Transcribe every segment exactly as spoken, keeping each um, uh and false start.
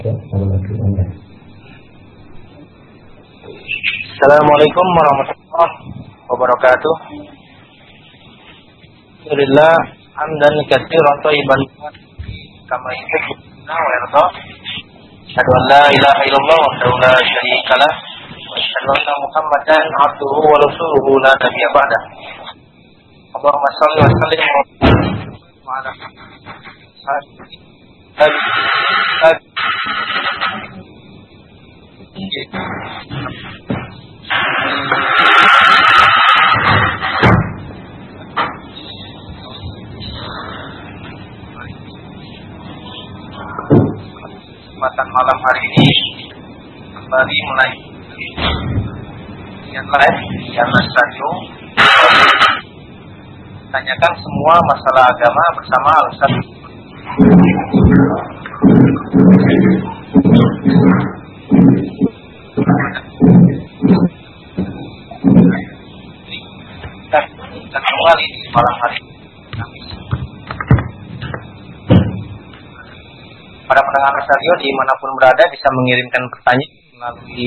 Assalamualaikum warahmatullahi wabarakatuh. Alhamdulillah hamdan katsiran thayyiban kama yuhibbuna wa yarda. Asyhadu an la ilaha illallah wahdahu la syarika lah wa asyhadu anna Muhammadan abduhu wa rasuluhu la nabiyya ba'dah. Allahumma shalli wa sallim wa ala kesempatan malam hari ini kembali mulai yang live di Anas Radio, tanyakan semua masalah agama bersama Al-Ustaz. Dan kembali di malam hari para pendengar radio dimanapun berada bisa mengirimkan pertanyaan melalui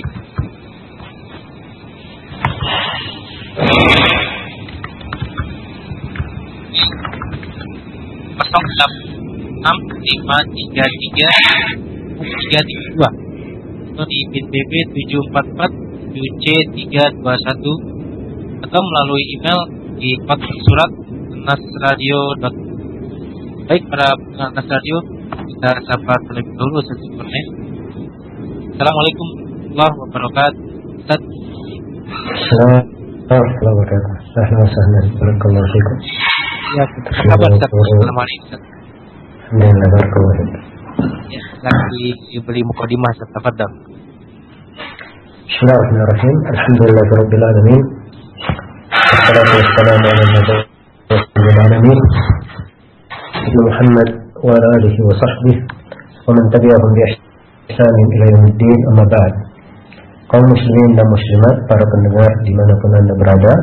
nol enam lima tiga tiga tiga tiga dua di pin B B tujuh empat empat tujuh C tiga dua satu atau melalui email di surat nasradio dot com. Baik para pendengar Nas Radio, kita sapa terlebih dahulu seperti. Assalamualaikum warahmatullahi wabarakatuh. Ustaz. Assalamualaikum warahmatullahi wabarakatuh. Assalamualaikum warahmatullahi wabarakatuh. Ya, apa kabar Ustaz? Assalamualaikum. Alhamdulillah barakallahu. Ya, lagi dibeli mukadimah Ustaz, tafadhal. Bismillahirrahmanirrahim. Alhamdulillahirabbil alamin. Wassalatu wassalamu ala nabiyil alamin. Muhammad wa ala alihi wa sahbihi wa man tabi'ahum bi ihsan ila yaumiddin, amma ba'd. Kaum muslimin dan muslimat, para pendengar dimanapun Anda berada,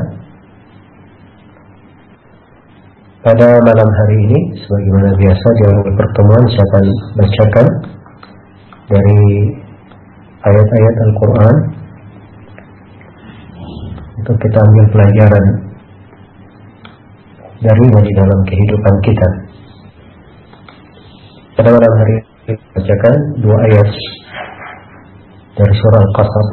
pada malam hari ini sebagaimana biasa di awal pertemuan saya akan bacakan dari ayat-ayat Al-Quran untuk kita ambil pelajaran darinya di dalam kehidupan kita. Pada malam hari ini bacakan dua ayat dari surah Al-Qasas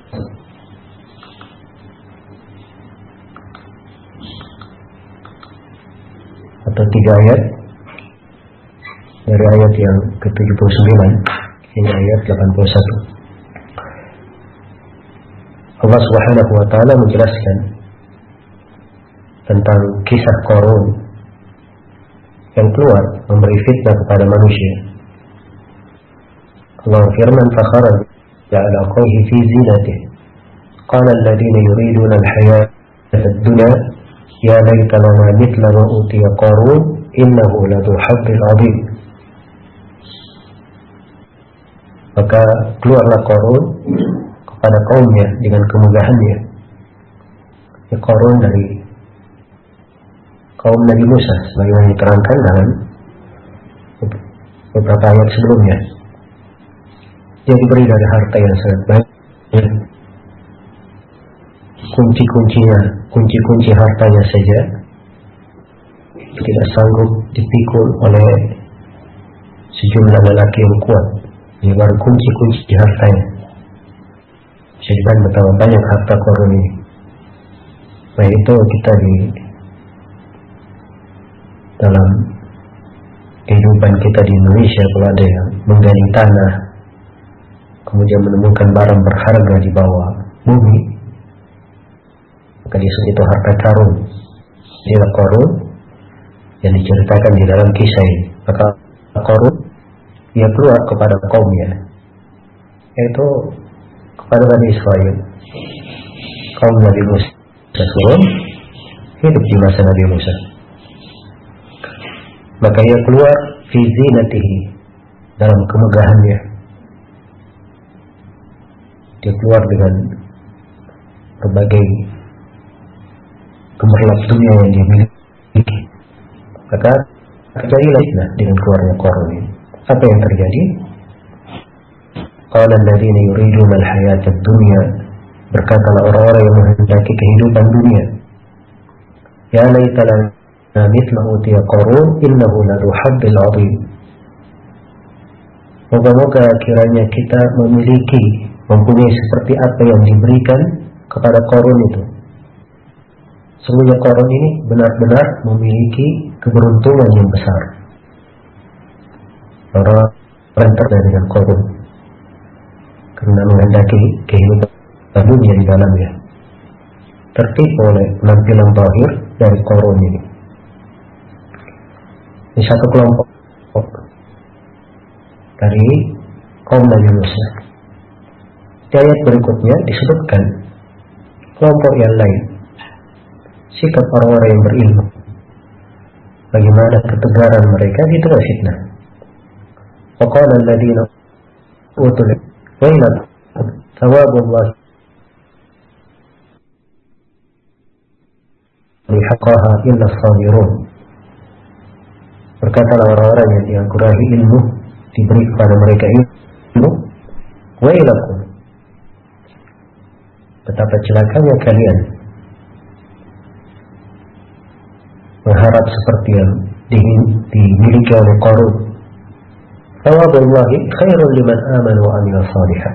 atau tiga ayat dari ayat yang ke tujuh puluh sembilan hingga ayat delapan puluh satu. Allah Subhanahu wa taala menjelaskan tentang kisah Qarun yang keluar memberi fitnah kepada manusia. Allah firman, "Fakharaja ala qawmihi fi zinatihi qala alladziina yuriduna al-hayata ad-dunya ya laita lana mithla ma utiya Qarun innahu ladzu hazzin 'adzim." Maka keluarlah Qarun kepada kaumnya dengan kemegahannya. Ya, Qarun dari kaum Nabi Musa sebagaimana diterangkan dalam beberapa ayat sebelumnya. Dia diberi dari harta yang sangat banyak, kunci-kuncinya, kunci-kunci hartanya saja tidak sanggup dipikul oleh sejumlah lelaki yang kuat. Ini baru kunci-kunci hartanya. Bisa dibayangkan betapa banyak harta Qarun ini. Nah, itu kita di dalam kehidupan kita di Indonesia, kalau ada yang menggali tanah kemudian menemukan barang berharga di bawah bumi, maka disebut itu harta karun. Dia Qarun yang diceritakan di dalam kisah ini. Maka Qarun dia keluar kepada kaumnya, yaitu kepada Bani Israel, kaum Nabi Musa turun hidup di masa Nabi Musa. Maka ia keluar fi zinatihi, dalam kemegahannya. Dia keluar dengan berbagai gemerlap dunia yang dia miliki. Maka terjadilah fitnah dengan keluarnya Qarun ini. Apa yang terjadi? qala alladziina yuriduna al-hayata ad-dunya, berkatalah orang-orang yang menghendaki kehidupan dunia, ya laita lana mithla utiya Qarun innahu ladu haddil 'azim. Moga-moga kiranya kita memiliki, mempunyai seperti apa yang diberikan kepada Qarun itu. Sungguhnya Qarun ini benar-benar memiliki keberuntungan yang besar. Orang rentan dengan Qarun karena menghendaki kehidupan dunia di dalamnya, tertipu oleh penampilan zahir dari Qarun ini. Di satu kelompok dari kaum Nabi Musa. Di ayat berikutnya disebutkan kelompok yang lain, sikap orang-orang yang berilmu, bagaimana ketegaran mereka di tengah fitnah. Waqala alladziina utul ilma thawabullah lihaqqaha illa as-sabirun. Berkatalah orang-orang yang dianugerahi ilmu, diberi kepada mereka ilmu, wailakum, betapa celakanya kalian mengharap seperti yang dimiliki oleh Qarun. Thawabullahi khairun liman amanu wa amila salihan.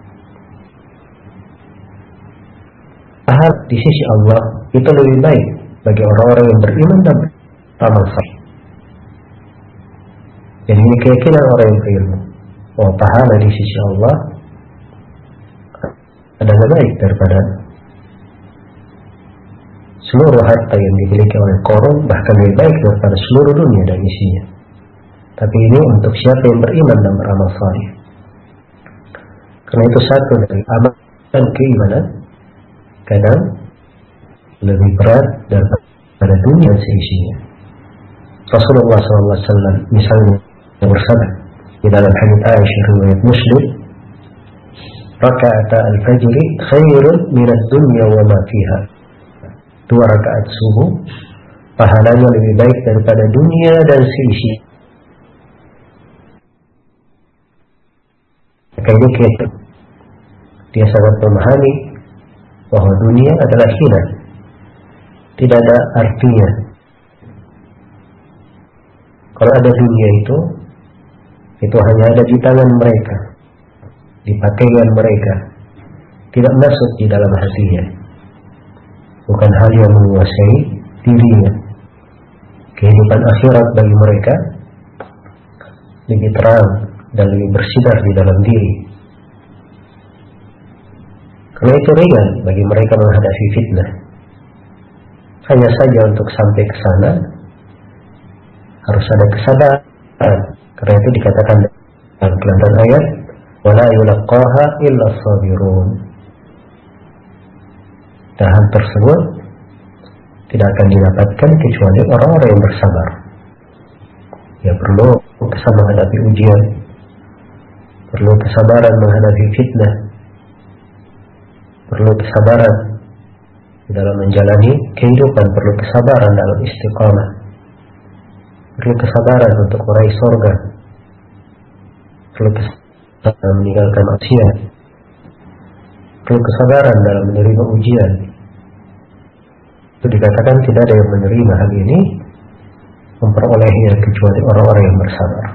Pahala di sisi Allah itu lebih baik bagi orang-orang yang beriman dan beramal saleh. Jadi ini keyakinan orang yang berilmu, bahwa pahala di sisi Allah adalah baik daripada seluruh harta yang dimiliki oleh Qarun, bahkan lebih baik daripada seluruh dunia dan isinya. Tapi ini untuk siapa yang beriman dan beramal saleh. Karena itu satu dari amal dan keimanan kadang lebih berat daripada dunia dan seisinya. Rasulullah shallallahu alaihi wasallam misalnya bersabda di dalam hadits Aisyah riwayat Muslim, rakaat al-fajr khairun min ad-dunya wa ma fiha. Dua rakaat subuh pahalanya lebih baik daripada dunia dan seisi. Ini kita dia sangat memahami bahwa dunia adalah hina, tidak ada artinya. Kalau ada dunia itu, itu hanya ada di tangan mereka, di pakaian mereka, tidak masuk di dalam hatinya. Bukan hal yang menguasai dirinya. Kehidupan akhirat bagi mereka lebih terang dan lebih bersinar di dalam diri. Karena itu ringan bagi mereka menghadapi fitnah. Hanya saja untuk sampai ke sana harus ada kesabaran. Karena itu dikatakan dalam kelanjutan ayat, wala yulaqqaha illa as-sabirun. Dan hal tersebut tidak akan didapatkan kecuali orang-orang yang bersabar. Ya perlu kesabaran menghadapi ujian, perlu kesabaran menghadapi fitnah, perlu kesabaran di dalam menjalani kehidupan, perlu kesabaran dalam istiqamah, perlu kesabaran untuk meraih surga, perlu kesabaran dalam meninggalkan maksiat, perlu kesabaran dalam menerima ujian. Itu dikatakan tidak ada yang menerima hal ini, memperolehnya kecuali orang-orang yang bersabar.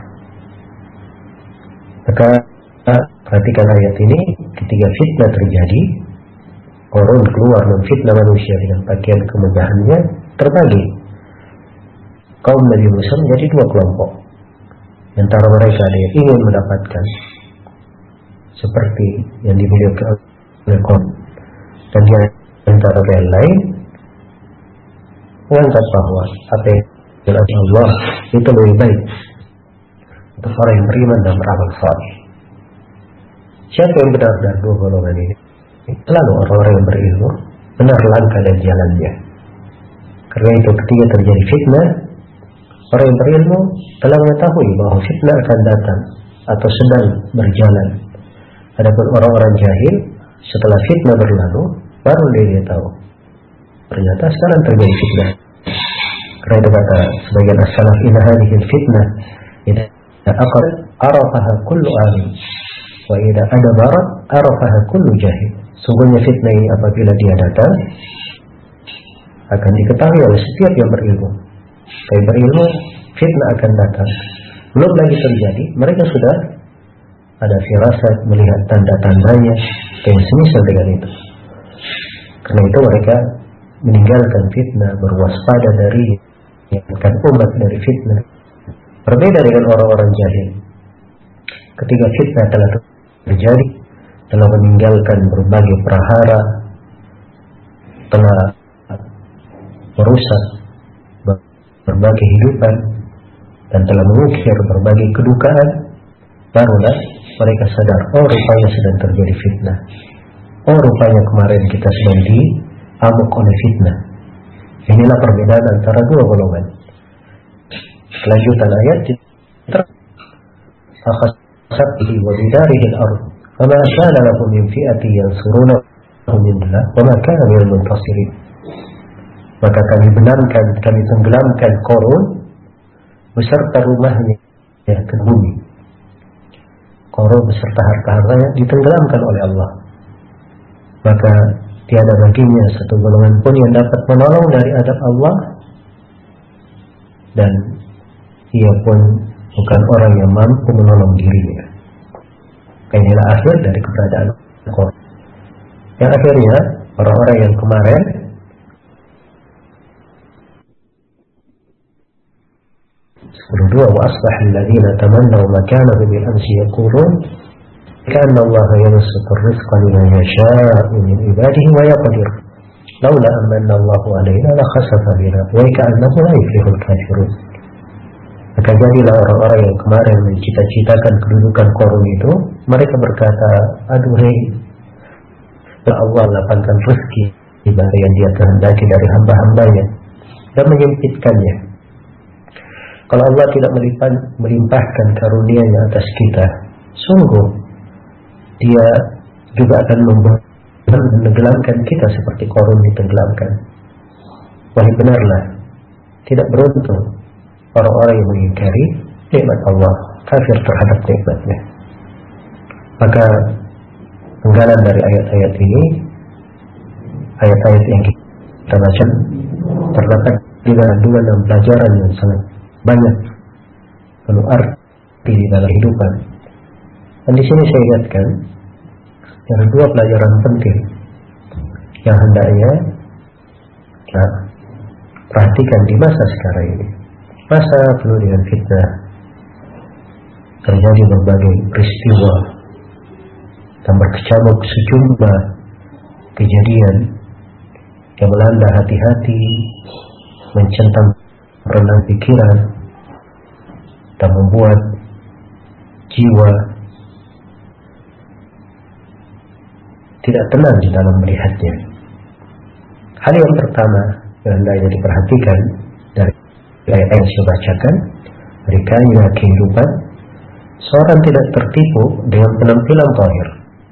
Maka perhatikan ayat ini, ketika fitnah terjadi, Qarun keluar memfitnah manusia dengan pakaian kemegahannya, terbagi kaum Nabi Musa menjadi dua kelompok. Di antara mereka ada yang ingin mendapatkan seperti yang dimiliki oleh Qarun, dan di antara yang lain menganggap bahwa apa yang dilakukan Allah itu lebih baik untuk orang yang beriman dan beramal saleh. Siapa yang benar dari dua golongan ini? Selalu orang-orang yang berilmu, benar langkah dan jalannya. Karena itu ketika terjadi fitnah, orang yang berilmu telah mengetahui bahwa fitnah akan datang atau sedang berjalan. Adapun orang-orang jahil, setelah fitnah berlalu, baru dia tahu ternyata sekarang terjadi fitnah. Karena itu kata sebagian as-salaf, inna hadhihi fitnah idza aqad arafaha kullu alim. Wa idza adbara arafaha kullu jahil. Sungguhnya fitnah ini apabila dia datang akan diketahui oleh setiap yang berilmu. Saya berilmu, fitnah akan datang. Belum lagi terjadi, mereka sudah ada firasat melihat tanda-tandanya dan semisal dengan itu. Karena itu mereka meninggalkan fitnah, berwaspada dari mengingatkan umat dari fitnah. Berbeda dengan orang-orang jahil. Ketika fitnah telah terjadi, telah meninggalkan berbagai prahara, telah merusak berbagai kehidupan, dan telah mengukir berbagai kedukaan, barulah mereka sadar, oh rupanya sedang terjadi fitnah. Oh rupanya kemarin kita sedang diamuk oleh fitnah. Inilah perbedaan antara dua golongan. Kelanjutan ayat akhasabhi wa bidarihi al-ard wa ma kana lahum min fi'ati yansurunahu min Allah wa ma kana minal muntasirin. Maka kami benamkan, kami tenggelamkan Qarun beserta rumahnya ya, ke bumi. Qarun beserta harta-hartanya ditenggelamkan oleh Allah. Maka tiada baginya satu golongan pun yang dapat menolong dari adab Allah, dan ia pun bukan orang yang mampu menolong dirinya. Inilah akhir dari keberadaan Qarun. Yang akhirnya orang-orang yang kemarin kedua, wa asbahal ladzina tamannaw makanahu bil amsi yaqulun kana Allah yabsutu ar-rizqa liman yasha'u min ibadihi wa yaqdir laula amanna Allahu alaina la khasafa bina wa ka'annahu la yuflihul kafirun. Maka jadilah orang-orang yang kemarin mencita-citakan kedudukan Qarun itu, mereka berkata, aduhai, ya Allah lapangkan rezeki ibadah yang dia kehendaki dari hamba-hambanya dan menyempitkannya. Kalau Allah tidak melimpahkan karunia-Nya atas kita, sungguh Dia juga akan membuat menenggelamkan kita seperti Qarun ditenggelamkan. Wahai benarlah, tidak beruntung orang-orang yang mengingkari nikmat Allah, kafir terhadap nikmatnya. Maka penggalan dari ayat-ayat ini, ayat-ayat yang kita baca, terdapat juga dua dan pelajaran yang sangat banyak penuh arti di dalam kehidupan. Dan di sini saya ingatkan ada dua pelajaran penting yang hendaknya kita perhatikan di masa sekarang ini. Masa penuh dengan fitnah, terjadi berbagai peristiwa dan berkecamuk sejumlah kejadian yang melanda hati-hati, mencentang renang pikiran, dan membuat jiwa tidak tenang di dalam melihatnya. Hal yang pertama yang hendaknya diperhatikan dari ayat yang saya bacakan, dari kaidah kehidupan, seorang tidak tertipu dengan penampilan zahir.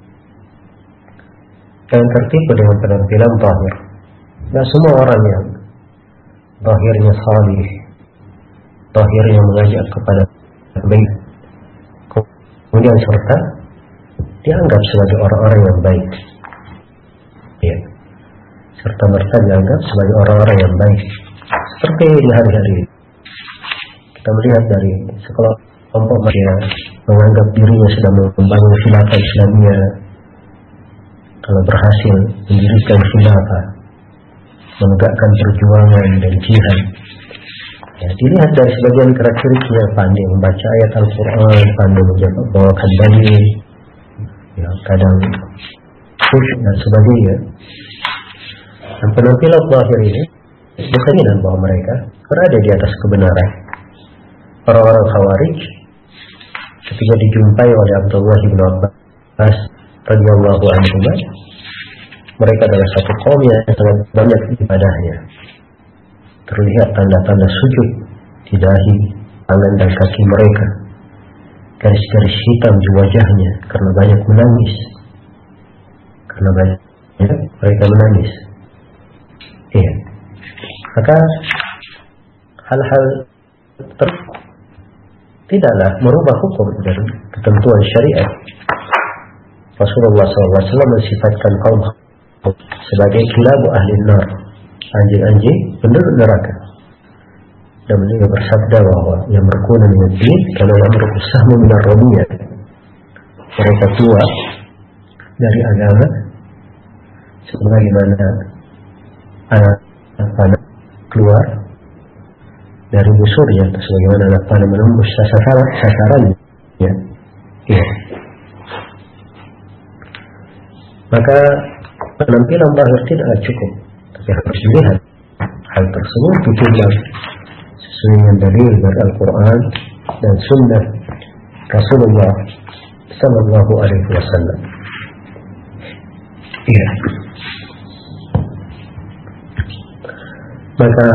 Jangan tertipu dengan penampilan zahir. Tidak semua orang yang zahirnya salih, zahirnya mengajak kepada baik, kemudian serta dianggap sebagai orang-orang yang baik, ya, serta merta dianggap sebagai orang-orang yang baik. Seperti di hari-hari kita melihat dari sekelompok manusia menganggap dirinya sedang membangun khilafah Islamiyah, kalau berhasil mendirikan khilafah, menegakkan perjuangan dan jihad. Ya, dilihat dari sebagian karakteristiknya, pandai membaca ayat Al-Quran, pandai menjawabkan dalil, ya, kadang khusyuk dan sebagainya. Dan penampilan zahir ini bukan bahwa mereka berada di atas kebenaran. Orang-orang Khawarij ketika dijumpai oleh Abdullah bin Abbas radhiyallahu anhu, mereka adalah satu kaum yang sangat banyak ibadahnya. Terlihat tanda-tanda sujud di dahi, tangan dan kaki mereka, garis-garis hitam di wajahnya karena banyak menangis. Karena banyak mereka menangis. Iya. Maka hal-hal ter tidaklah merubah hukum dan ketentuan syariat. Rasulullah shallallahu alaihi wasallam mensifatkan kaum sebagai kilabu ahli nar, anjing-anjing penduduk neraka. Dan beliau bersabda bahwa yang berkuna dengan din karena yang berusaha minar ramiyah, mereka tua dari agama sebagaimana anak panah keluar dari busurnya, sebagaimana anak panah menembus sasaran sasarannya. Ya. Ya. Maka penampilan zahir tidaklah cukup, tapi harus dilihat hal tersebut ditimbang sesuai dengan dalil dari Al-Quran dan Sunnah Rasulullah Sallallahu Alaihi Wasallam. Iya. Maka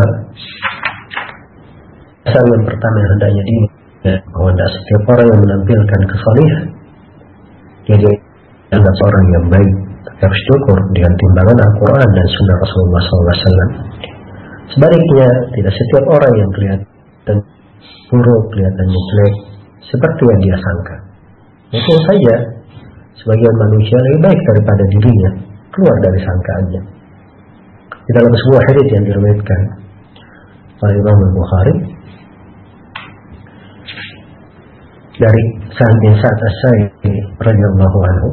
asal yang pertama yang hendaknya diingat bahwa tidak setiap orang yang menampilkan kesalehan jadi adalah seorang yang baik, tapi harus diukur dengan timbangan Al-Quran dan Sunnah Rasulullah shallallahu alaihi wasallam. Sebaliknya, tidak setiap orang yang kelihatan buruk, kelihatan jelek seperti yang dia sangka. Itu saja, sebagian manusia lebih baik daripada dirinya, keluar dari sangkaannya. Di dalam sebuah hadits yang diriwayatkan oleh Imam Al-Bukhari dari Sa'ad bin Sa'ad As-Sa'idi radhiyallahu anhu,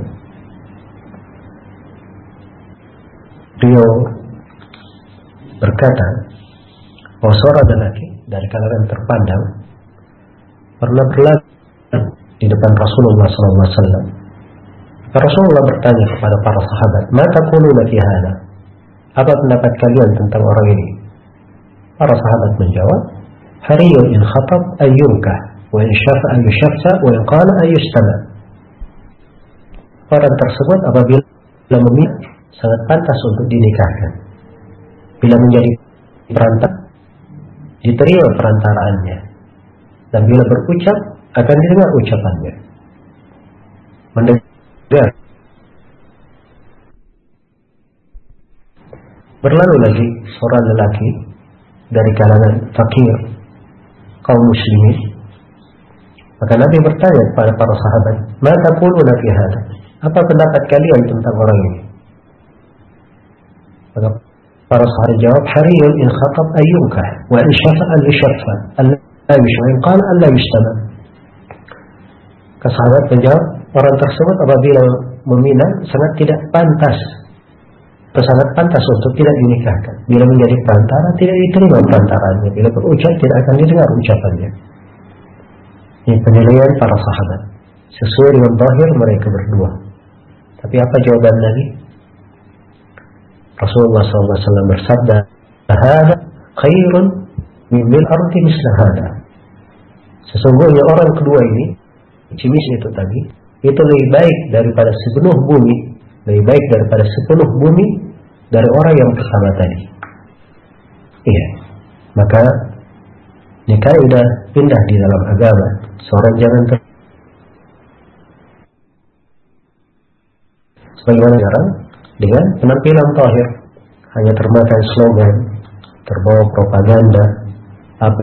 beliau berkata bahwa seorang lelaki dari kalangan terpandang pernah berlalu di depan Rasulullah shallallahu alaihi wasallam. Rasulullah bertanya kepada para sahabat, "Ma taquluna fi hadha?" Apa pendapat kalian tentang orang ini? Para sahabat menjawab, "Hariyun in khatab ayyunkah, wa in syafa ayyushafsa, wa in qala ayyustama." Orang tersebut apabila meminta sangat pantas untuk dinikahkan. Bila menjadi perantara, diterima perantaraannya, dan bila berucap akan didengar ucapannya. Mendengar. Berlalu lagi seorang lelaki dari kalangan fakir kaum muslimin. Maka Nabi bertanya kepada para sahabat, "Ma taquluna fi hadha?" Apa pendapat kalian tentang orang ini? Maka para sahabat jawab, "Hariyun in khatab ayyunkah, wa in syafa'a yushaffa, alla yushfa, in qala alla yustama." Sahabat menjawab, orang tersebut apabila meminang sangat tidak pantas, atau sangat pantas untuk tidak dinikahkan. Bila menjadi perantara tidak diterima perantaranya, bila berucap tidak akan didengar ucapannya. Ini penilaian para sahabat sesuai dengan zahir mereka berdua. Tapi apa jawaban Nabi? Rasulullah shallallahu alaihi wasallam bersabda, "Hada khairun min mil ardi misla hada." Sesungguhnya orang kedua ini, cimis itu tadi, itu lebih baik daripada sepenuh bumi, lebih baik daripada sepenuh bumi dari orang yang pertama tadi. Iya, maka ini kaidah pindah di dalam agama. Seorang jangan ter sebagaimana sekarang dengan penampilan zahir, hanya termakan slogan, terbawa propaganda, apa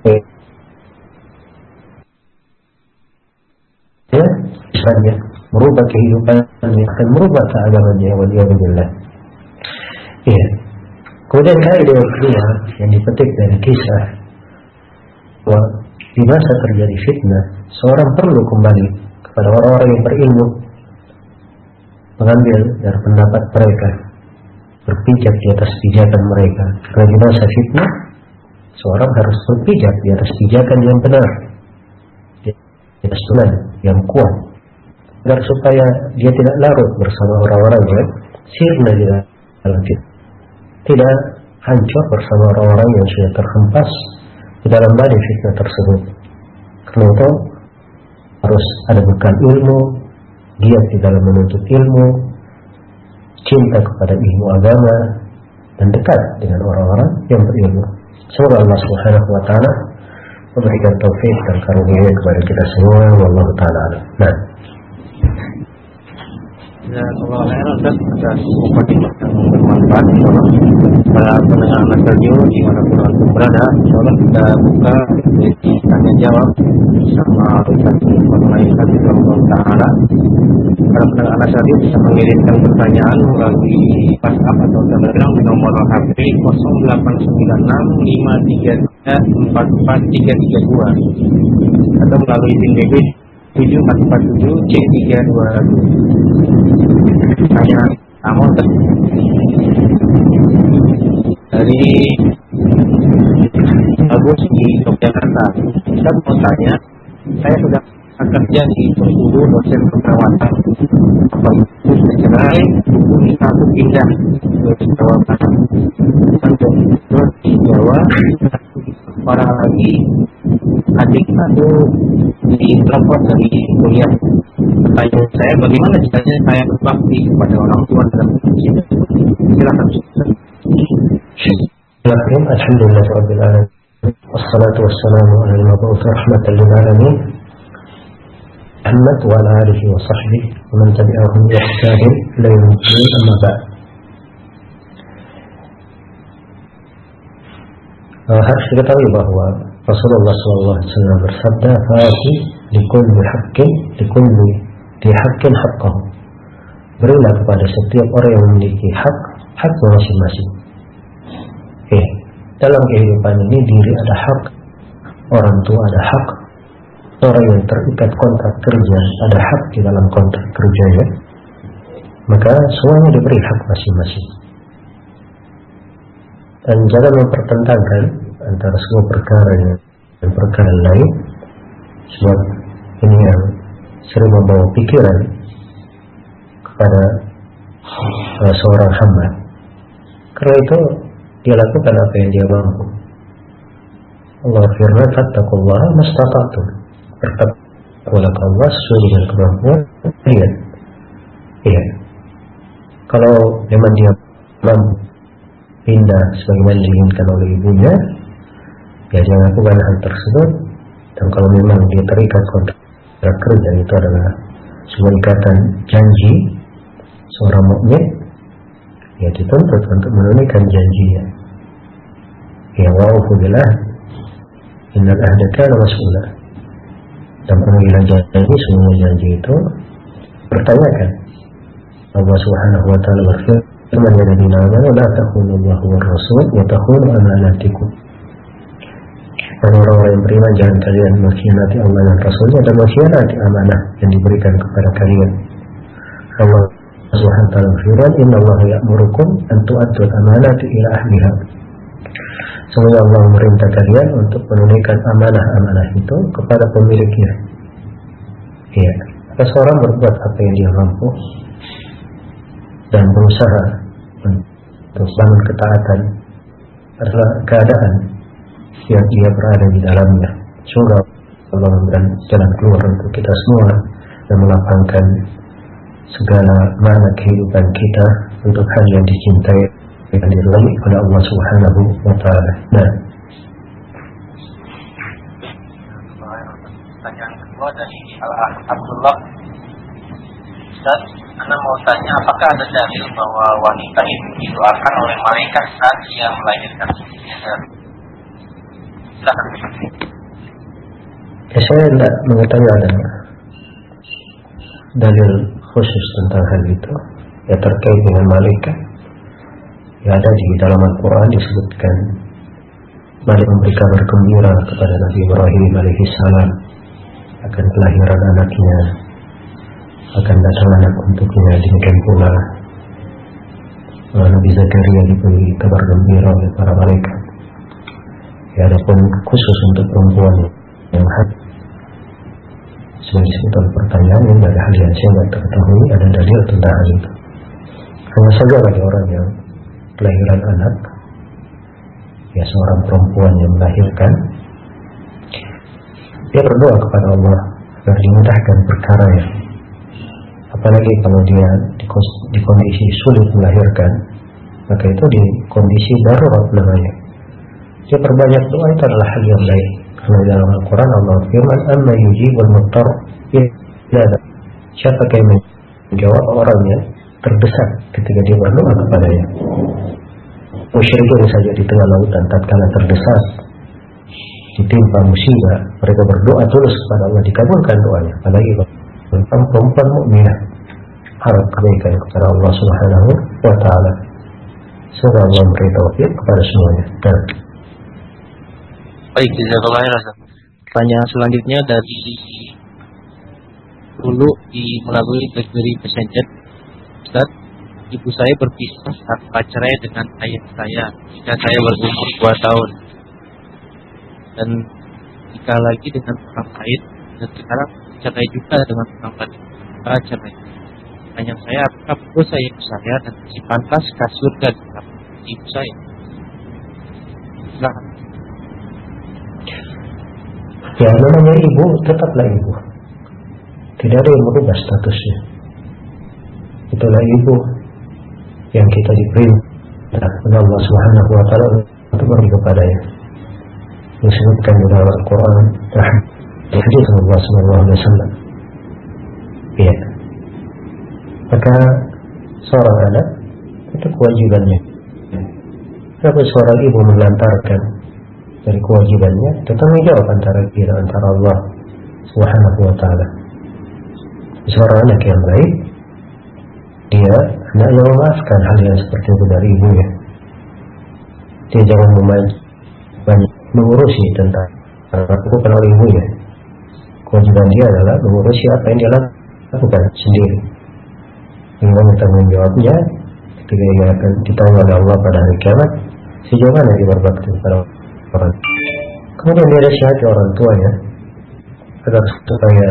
ya, misalnya merubah kehidupannya, akan merubah keagamannya. Waliyahulillah. Iya. Kemudian kaidah yang kedua yang dipetik dari kisah, bahwa di masa terjadi fitnah, seorang perlu kembali kepada orang-orang yang berilmu, mengambil dari pendapat mereka, berpijak di atas pijakan mereka. Karena di masa fitnah, seorang harus berpijak di atas pijakan yang benar, di atas sunnah yang kuat, agar supaya dia tidak larut bersama orang-orang yang sirna di dalam fitnah, tidak hancur bersama orang-orang yang sudah terhempas di dalam badai fitnah tersebut. Karena itu harus ada bekal ilmu, giat di dalam menuntut ilmu, cinta kepada ilmu agama, dan dekat dengan orang-orang yang berilmu. Semoga Allah Subhanahu wa taala memberikan taufik dan karunia kepada kita semua. Wallahu taala a'lam. Nah, ya, kalau khairan dan ada sebuah yang bermanfaat para pendengar radio dimanapun anda berada. Insyaallah kita buka sesi tanya jawab bersama Ustaz mengenai Allah Taala. para pendengar Anas Radio bisa mengirimkan pertanyaan melalui WhatsApp atau Telegram di nomor H P nol delapan sembilan enam lima tiga tiga empat empat tiga tiga dua atau melalui PIN B B tujuh empat empat tujuh C tiga dua hanya namun dari Agus di Yogyakarta. Saya mau tanya, saya sudah kerja di guru dosen keperawatan apa itu cerai ini aku pindah ke Jawa Barat sampai di Jawa orang lagi adik aku ditelepon dari kuliah. Pertanyaan saya, bagaimana caranya saya berbakti kepada orang tua dalam hidup? Silakan. Bismillahirrahmanirrahim. Alhamdulillahirabbil alamin. Wassalatu wassalamu ala al-mab'uts rahmatan lil alamin. Muhammad wa ala alihi wa sahbihi wa man tabi'ahum bi ihsan ila yaumil din, amma ba'd. Harus diketahui bahwa Rasulullah shallallahu alaihi wasallam bersabda, "Fa'ati likulli haqqin likulli di haqqin haqqahu." Berilah kepada setiap orang yang memiliki hak haknya masing-masing. Eh, dalam kehidupan ini diri ada hak, orang tua ada hak, orang yang terikat kontrak kerja ada hak di dalam kontrak kerjanya. Maka semuanya diberi hak masing-masing. Dan jangan mempertentangkan antara semua perkara dan perkara lain, sebab ini yang sering membawa pikiran kepada uh, seorang hamba. Karena itu dia lakukan apa yang dia mampu. Allah firman, "Fattaqullaha mastata'tum." Bertakwalah Allah sesuai dengan kemampuan dia. Iya. Kalau memang dia mampu pindah sebagaimana diinginkan oleh ibunya, ya jangan lakukan hal tersebut. Dan kalau memang dia terikat kontrak kerja, itu adalah sebuah ikatan janji seorang mukmin, ya dituntut untuk menunaikan janjinya. Ya wa'ufu bil ahd, innal ahda kana mas'ula. Dan pemanggilan janji, semua janji itu pertanyakan. Allah Subhanahu wa taala berfirman, "Ya alladzina amanu la takhunu Allaha war rasul wa takhunu amanatikum." Orang-orang yang beriman, jangan kalian mengkhianati Allah dan Rasulnya dan mengkhianati amanah yang diberikan kepada kalian. Allah Subhanahu wa taala berfirman, "Inna Allaha ya'murukum an tu'addu al-amanati ila ahliha." Semoga Allah memerintah kalian untuk menunaikan amanah-amanah itu kepada pemiliknya. Iya, maka seorang berbuat apa yang dia mampu dan berusaha untuk bangun ketaatan adalah keadaan yang dia berada di dalamnya. Semoga Allah memberikan jalan keluar untuk kita semua dan melapangkan segala makna kehidupan kita untuk hal yang dicintai dan diridhai oleh Allah Subhanahu wa taala. Nah, pertanyaan kedua dari Al-Ah Abdullah. Ustaz, Anda mau tanya apakah ada dalil bahwa wanita itu didoakan oleh malaikat saat ia melahirkan? Silakan. Ya, saya tidak mengetahui ada dalil khusus tentang hal itu ya terkait dengan malaikat. Ya, ada di dalam Al-Quran disebutkan Malik memberi kabar gembira kepada Nabi Ibrahim alaihissalam akan kelahiran anaknya, akan datang anak untuknya. Demikian pula Nabi Zakaria diberi kabar gembira oleh para malaikat. Ya, adapun khusus untuk perempuan yang hak sebagai disebutkan pertanyaan ini ada hal yang saya tidak ketahui ada dalil tentang hal itu. Hanya saja bagi orang yang kelahiran anak, ya seorang perempuan yang melahirkan, dia berdoa kepada Allah agar dimudahkan perkaranya. Apalagi kalau dia di, di kondisi sulit melahirkan, maka itu di kondisi darurat namanya. Dia perbanyak doa, itu adalah hal yang baik. Karena dalam Al-Quran Allah firman, "Amma yujibul muttar idza da'a." Siapa yang menjawab orangnya terdesak ketika dia berdoa kepadanya. Musyrikin saja di tengah lautan tatkala terdesak ditimpa musibah, mereka berdoa tulus kepada Allah, dikabulkan doanya. Apalagi perempuan mukminah harap kebaikan kepada Allah Subhanahu wa Ta'ala. Semoga Allah memberi taufik kepada semuanya. Dan baik, jazakallah khairan. Pertanyaan selanjutnya dari dulu di melalui BlackBerry Messenger. Ustaz, ibu saya berpisah tanpa cerai dengan ayah saya jika saya berumur dua tahun dan nikah lagi dengan orang lain, dan sekarang cerai juga dengan orang lain. Kita cerai. Hanya saya, apakah dosa ibu saya dan si pantas ke surga dengan ibu saya? Silahkan. Ya, namanya ibu tetaplah ibu. Tidak ada yang merubah statusnya. Itulah ibu yang kita diperintah oleh Allah Subhanahu wa Ta'ala untuk berbakti kepadanya. Disebutkan di dalam Al-Quran dan hadis Rasulullah Sallallahu Alaihi Wasallam. Ya, maka seorang anak itu kewajibannya. Kenapa seorang ibu melantarkan dari kewajibannya? Tentang jawab antara kita antara Allah Subhanahu wa Ta'ala. Seorang anak yang baik, dia hendaknya memaafkan hal yang seperti itu dari ibunya. Dia jangan banyak mengurusi tentang lakukan oleh ibunya. Kewajiban dia adalah mengurusi apa yang dia lakukan sendiri. Dengan tanggung jawabnya ketika dia akan ditanya oleh Allah pada hari kiamat, sejauh mana dia berbakti kepada orang. Kemudian dia nasihati orang tuanya agar supaya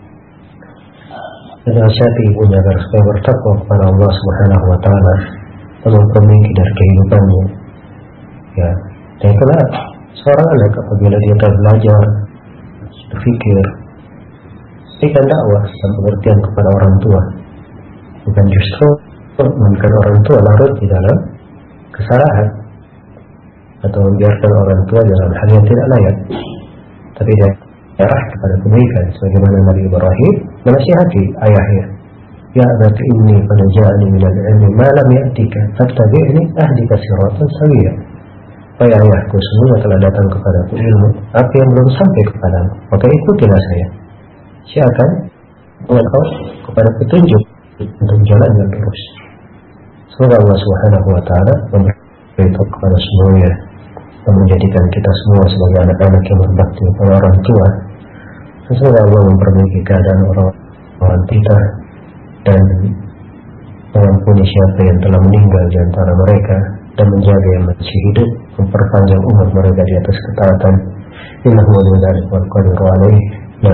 menasihati ibunya agar supaya bertakwa kepada Allah Subhanahu wa Ta'ala dan memperbaiki dari kehidupannya. Ya, dan itulah seorang anak apabila dia telah belajar, berpikir, berikan dakwah dan pengertian kepada orang tua, bukan justru membiarkan orang tua larut di dalam kesalahan atau membiarkan orang tua dalam hal yang tidak layak, tapi dia arah kepada kebaikan sebagaimana Nabi Ibrahim menasihati ayahnya, ya abati inni qad ja'ani minal ilmi ma lam ya'tika fattabi'ni ahdika siratan sawiyya. Wahai ayahku, semuanya telah datang kepadaku ilmu apa yang belum sampai kepadamu, maka ikutilah saya, saya akan mengengkau kepada petunjuk untuk jalan yang lurus. Semoga Allah Subhanahu wa Ta'ala memberi taufik kepada semuanya dan menjadikan kita semua sebagai anak-anak yang berbakti kepada orang tua. Semoga Allah memperbaiki keadaan orang-orang kita dan mengampuni siapa yang telah meninggal di antara mereka dan menjaga yang masih hidup, memperpanjang umat mereka di atas ketaatan. Innahu waliyyu dzalika wal qadiru alaihi. Nah,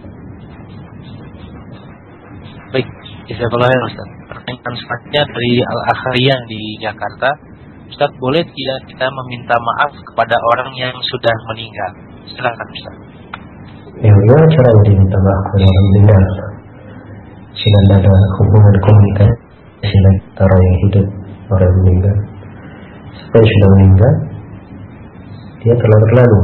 baik, jazakallahu khairan Ustaz. Pertanyaan selanjutnya dari Al-Akhariyah di Jakarta. Ustaz, boleh tidak kita meminta maaf kepada orang yang sudah meninggal? Silakan Ustaz. Ya, bagaimana cara diminta maaf kepada orang meninggal? Sudah ada hubungan komunikasi antara yang hidup orang yang meninggal. Siapa yang sudah meninggal, dia telah berlalu,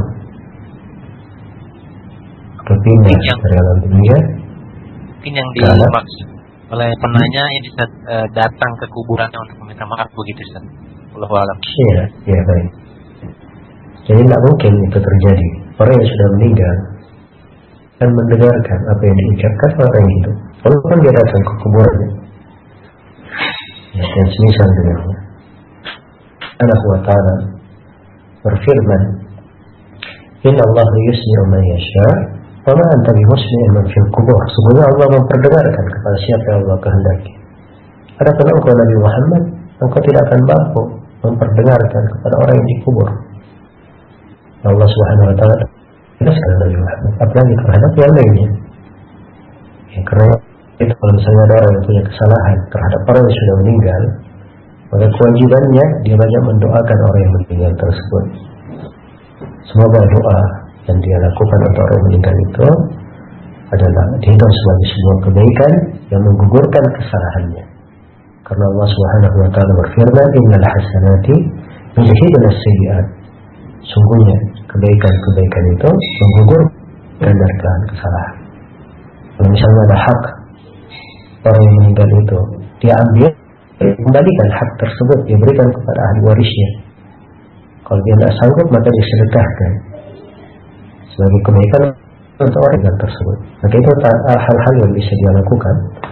berpindah dari alam dunia. Mungkin yang dimaksud oleh penanya yang bisa uh, datang ke kuburannya untuk meminta maaf begitu Ustaz. Wallahu a'lam. Iya, iya baik. Jadi tidak mungkin itu terjadi. Orang yang sudah meninggal dan mendengarkan apa yang diucapkan orang yang hidup. Walaupun dia datang ke kuburannya, ya, dan semisal dengannya. Allah wa Ta'ala berfirman, Inna Allah yusmi'u man yasha wa ma anta bimusmi'in man fil kubur. Sesungguhnya Allah memperdengarkan kepada siapa yang Allah kehendaki. Adapun engkau Nabi Muhammad, engkau tidak akan mampu memperdengarkan kepada orang yang dikubur. Allah Subhanahu wa Ta'ala tegaskan Nabi Muhammad, apalagi terhadap yang lainnya. Ya, karena itu kalau misalnya ada orang yang punya kesalahan terhadap orang yang sudah meninggal, maka kewajibannya dia banyak mendoakan orang yang meninggal tersebut. Semoga doa yang dia lakukan untuk orang yang meninggal itu adalah dihitung sebagai sebuah kebaikan yang menggugurkan kesalahannya. Karena Allah Subhanahu wa Ta'ala berfirman, innal hasanati yudhibun as-sayyi'at. Sungguhnya kebaikan-kebaikan itu menggugurkan dari kesalahan. Kalau misalnya ada hak orang yang meninggal itu, dia ambil, kembalikan hak tersebut, dia berikan kepada ahli warisnya. Kalau dia tidak sanggup, maka disedekahkan sebagai kebaikan untuk orang yang tersebut. Maka itu hal-hal yang bisa dia lakukan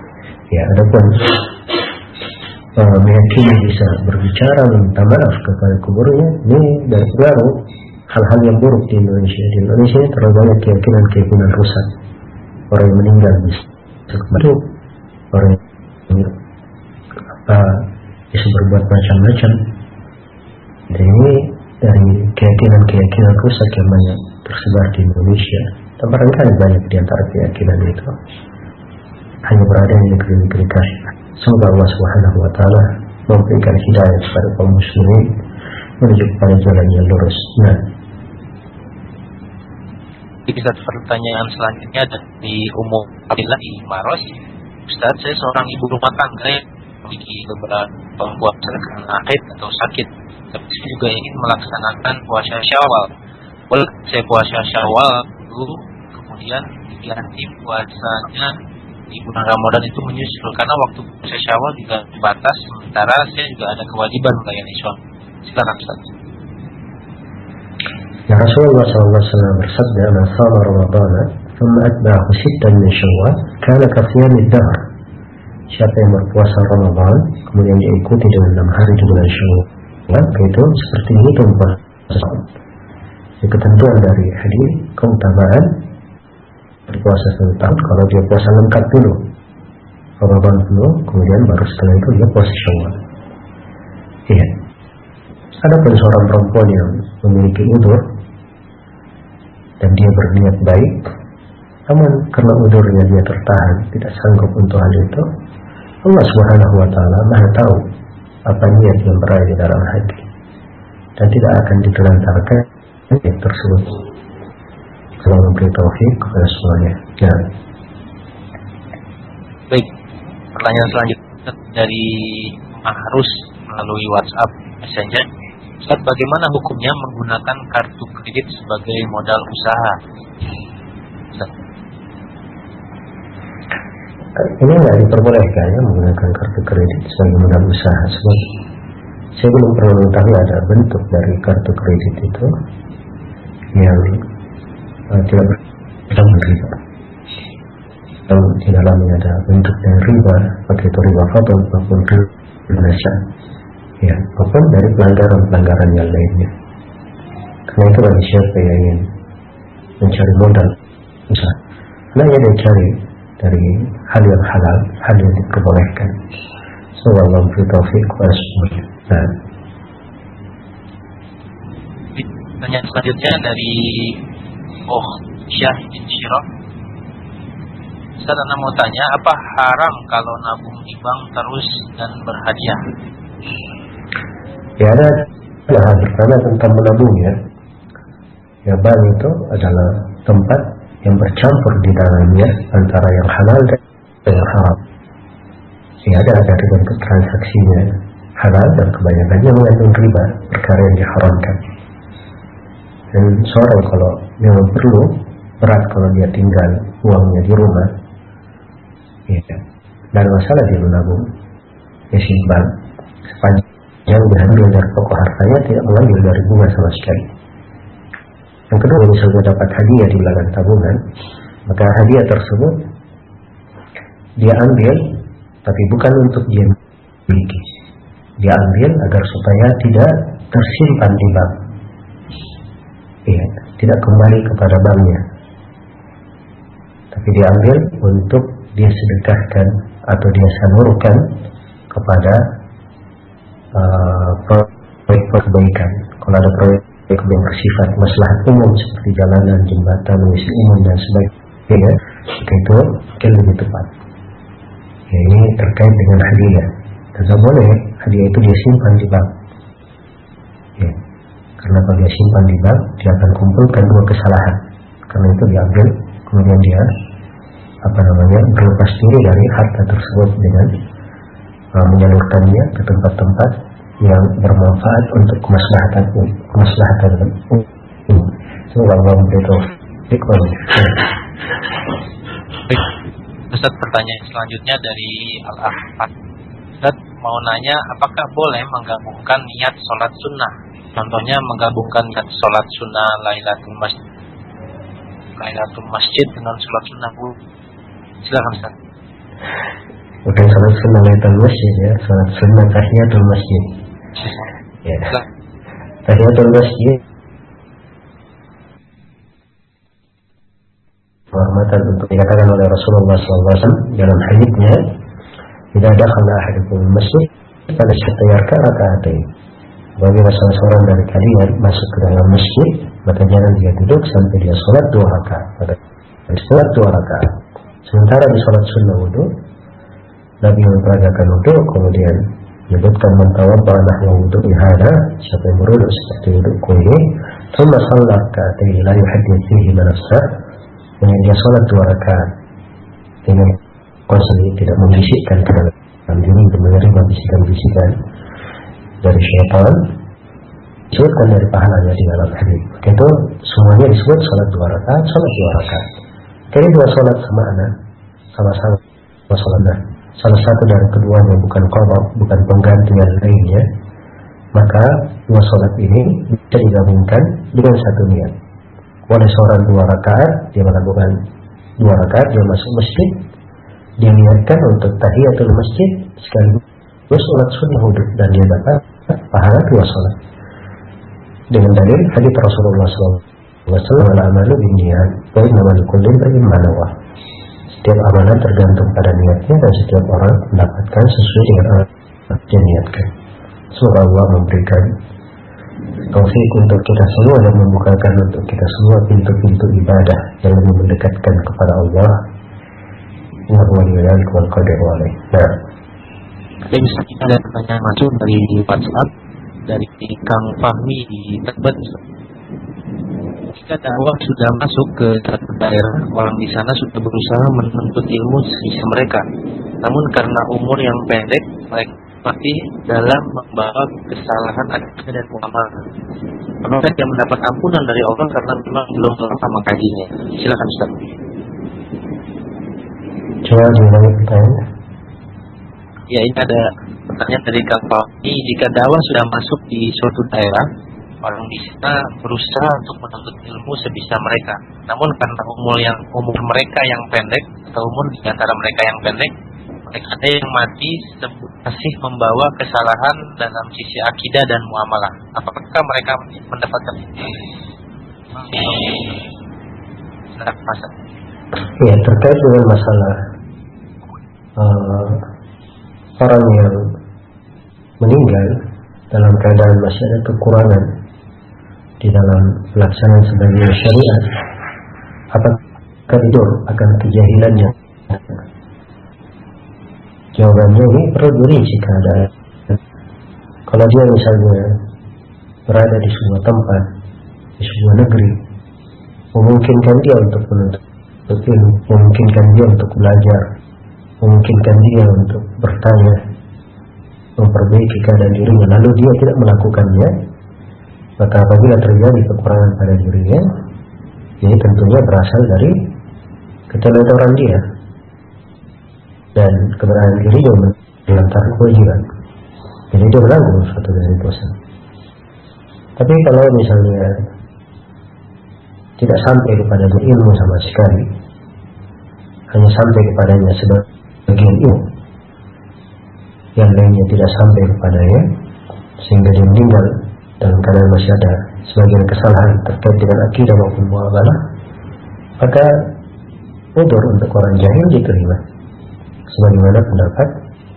Ya, adapun uh, meyakini bisa berbicara minta maaf kepada kuburnya, ini dari pengaruh hal-hal yang buruk di Indonesia. Di Indonesia ini terlalu banyak keyakinan-keyakinan rusak. Orang yang meninggal bisa kembali, orang yang apa bisa berbuat macam-macam. Dan ini dari keyakinan-keyakinan rusak yang banyak tersebar di Indonesia. Dan barangkali banyak di antara keyakinan itu hanya berada di negeri-negeri kafir. Semoga Allah Subhanahu wa taala memberikan hidayah kepada kaum muslimin menuju kepada jalan yang lurus. Nah, Jadi satu pertanyaan selanjutnya dari Ummu Abdillah di Maros. Ustaz, saya seorang ibu rumah tangga yang memiliki beberapa buah sedangkan akid atau sakit, tapi saya juga ingin melaksanakan puasa Syawal. Boleh saya puasa Syawal dulu, kemudian diganti puasanya di bulan Ramadan itu menyusul, karena waktu puasa Syawal juga terbatas, sementara saya juga ada kewajiban melayani suami. Silakan Ustaz. Ya, Rasulullah shallallahu alaihi wasallam bersabda, "Man shama Ramadan, thumma atba'ahu sittan min Syawal, kana kasiyamid dahr." Siapa yang berpuasa Ramadan kemudian diikuti dengan enam hari di bulan Syawal, itu seperti menghitung puasa. Ketentuan dari hadis keutamaan berpuasa satu tahun kalau dia puasa lengkap dulu Ramadan dulu, kemudian baru setelah itu dia puasa Syawal. Iya. Adapun seorang perempuan yang memiliki udzur dan dia berniat baik, namun karena udzurnya dia tertahan, tidak sanggup untuk hal itu, Allah Subhanahu wa taala Maha tahu apa niat yang berada di dalam hati dan tidak akan ditelantarkan niat tersebut. Allah memberi taufik kepada semuanya. Ya. Baik, pertanyaan selanjutnya dari Mahrus melalui WhatsApp Messenger. Ustaz, bagaimana hukumnya menggunakan kartu kredit sebagai modal usaha? Ustaz. Ini nggak diperbolehkan ya menggunakan kartu kredit sebagai modal usaha. Sebab saya belum pernah mengetahui ada bentuk dari kartu kredit itu yang uh, tidak berdasarkan riba. Dan di dalamnya ada bentuk dari riba, baik itu riba fadl maupun riba nasab. Ya, maupun dari pelanggaran-pelanggaran yang lainnya. Karena itu bagi siapa yang ingin mencari modal usaha, nah ia dicari dari hal yang halal, hal yang diperbolehkan. Semoga Allah memberi taufik kepada semuanya. Nah, pertanyaan selanjutnya dari Oh Syah bin Syirah. Ustaz, Ana mau tanya, apa haram kalau nabung di bank terus dan berhadiah? Ya, ada hal pertama tentang menabung ya. Ya, bank itu adalah tempat yang bercampur di dalamnya antara yang halal dan yang haram. Ya, ada dari bentuk transaksinya halal dan kebanyakannya mengandung riba, perkara yang diharamkan. Dan seorang kalau memang perlu, berat kalau dia tinggal uangnya di rumah, ya, dan masalah dia menabung, ya simpan sepanjang yang diambil dari pokok hartanya, tidak mengambil dari bunga sama sekali. Yang kedua, misalnya dapat hadiah di belakang tabungan, maka hadiah tersebut dia ambil, tapi bukan untuk dia miliki. Dia ambil agar supaya tidak tersimpan di bank, ya, tidak kembali kepada banknya, tapi dia ambil untuk dia sedekahkan atau dia salurkan kepada uh, proyek kebaikan. Kalau ada proyek yang bersifat maslahat umum seperti jalanan, jembatan, W C umum dan sebagainya, itu mungkin lebih tepat. Ya, ini terkait dengan hadiah. Tidak boleh hadiah itu dia simpan di bank. Ya, karena kalau dia simpan di bank, dia akan kumpulkan dua kesalahan. Karena itu diambil, kemudian dia apa namanya berlepas diri dari harta tersebut dengan uh, menyalurkannya ke tempat-tempat yang bermanfaat untuk kemaslahatan kemaslahatan umum. Semoga Allah memberi taufik. Baik, Ustaz, pertanyaan selanjutnya dari Al-Ahmad. Ustaz mau nanya, apakah boleh menggabungkan niat sholat sunnah? Contohnya menggabungkan niat sholat sunnah Lailatul Masjid, Lailatul Masjid dengan sholat sunnah. Silakan Ustaz. Bukan salat sunnah tahiyatul masjid ya, salat sunnah tahiyatul masjid. Ya. Tahiyatul masjid kehormatan untuk dikatakan oleh Rasulullah shallallahu alaihi wasallam dalam haditsnya, "Idza dakhala ahadukum masjid falyastayarka raka'atain." Apabila salah seorang dari kalian masuk ke dalam masjid, maka jangan dia duduk sampai dia sholat dua rakaat. Maka sholat dua rakaat. Sementara di sholat sunnah wudu, Nabi memperagakan wudu, kemudian menyebutkan mentawadda nahwa wudu ihada, siapa yang berwudu seperti wuduku ini, thumma shalla raka'atain la yuhaddits fihi nafsah, kemudian dia sholat dua rakaat dengan konsisten tidak membisikkan ke dalam diri untuk menerima bisikan-bisikan dari syaitan, disebutkan dari pahalanya di dalam hadis. Itu semuanya disebut sholat dua rakaat, sholat dua rakaat. Jadi dua sholat semakna, sama-sama sholat. Salah satu dari keduanya bukan qadha, bukan pengganti yang lainnya, maka dua sholat ini bisa digabungkan dengan satu niat. Oleh seorang dua rakaat, dia melakukan dua rakaat, dia masuk masjid, dia niatkan untuk tahiyatul masjid sekaligus sholat sunnah wudu, dan dia dapat pahala dua sholat. Dengan dalil hadits Rasulullah shallallahu alaihi wasallam, "Al-amalu binniyat, wa innamal likulli imrin ma nawaa." Setiap amalan tergantung pada niatnya, dan setiap orang mendapatkan sesuai dengan apa yang dia niatkan. Semoga Allah memberikan taufik untuk kita semua dan membukakan untuk kita semua pintu-pintu ibadah yang lebih mendekatkan kepada Allah. Wallahu wal qadar alaih. Nah, ada bisa kita lihat pertanyaan masuk dari WhatsApp dari Kang Fahmi di Tebet. Jika dakwah sudah masuk ke satu daerah, orang di sana sudah berusaha menuntut ilmu sebisa mereka, namun karena umur yang pendek, mereka masih dalam membawa kesalahan akidah dan muamalah. Apakah dia mendapat ampunan dari Allah karena memang belum lama mengkajinya? Silakan Ustaz. Coba diulangi pertanyaan. Ya, ini ada pertanyaan dari Kang Fahmi. Jika dakwah sudah masuk di suatu daerah, orang di sana berusaha untuk menuntut ilmu sebisa mereka, namun karena umur yang umur mereka yang pendek atau umur di antara mereka yang pendek, mereka ada yang mati masih membawa kesalahan dalam sisi akidah dan muamalah. Apakah mereka mendapatkan masalah? Ya, terkait dengan masalah uh, orang yang meninggal dalam keadaan masih ada kekurangan di dalam pelaksanaan sebagian syariat, apakah itu akan kejahilannya? Jawabannya ini perlu dirinci keadaan. Kalau dia misalnya berada di sebuah tempat, di sebuah negeri, memungkinkan dia untuk menuntut ilmu, memungkinkan dia untuk belajar, memungkinkan dia untuk bertanya, memperbaiki keadaan dirinya, lalu dia tidak melakukannya, maka apabila terjadi kekurangan pada dirinya, ini tentunya berasal dari keteledoran dia dan keberadaan dirinya melantaran kewajiban. Jadi dia menanggung suatu dari dosa. Tapi kalau misalnya tidak sampai kepada ilmu sama sekali, hanya sampai kepadanya sebagian ilmu, yang lainnya tidak sampai kepadanya, sehingga dia meninggal dalam keadaan masih ada sebagian kesalahan terkait dengan akidah maupun muamalah, maka udzur untuk orang jahil diterima, sebagaimana pendapat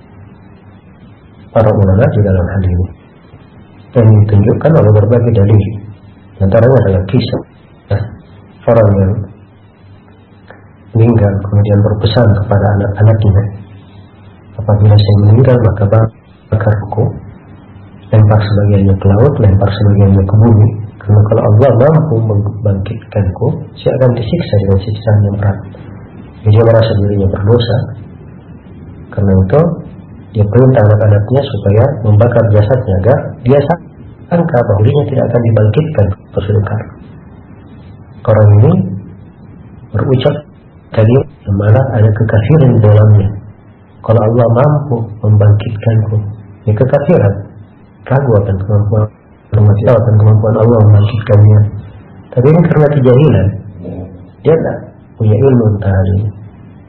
para ulama di dalam hal ini, dan ditunjukkan oleh berbagai dalil. Antaranya adalah kisah orang yang meninggal kemudian berpesan kepada anak-anaknya, apabila saya meninggal maka bakar aku, lempar sebagiannya ke laut, lempar sebagiannya ke bumi, karena kalau Allah mampu membangkitkanku, saya akan disiksa dengan siksaan yang berat. Jadi dia merasa dirinya berdosa, karena itu dia perintah anak-anaknya supaya membakar jasadnya agar dia sangka bahwa dirinya tidak akan dibangkitkan ke surga. Orang ini berucap tadi malah ada kekafiran di dalamnya. Kalau Allah mampu membangkitkanku, ya kekafiran, ragu akan kemampuan Allah, akan kemampuan Allah membangkitkannya. Tapi ini karena kejahilan, dia tak punya ilmu tentang hal ini,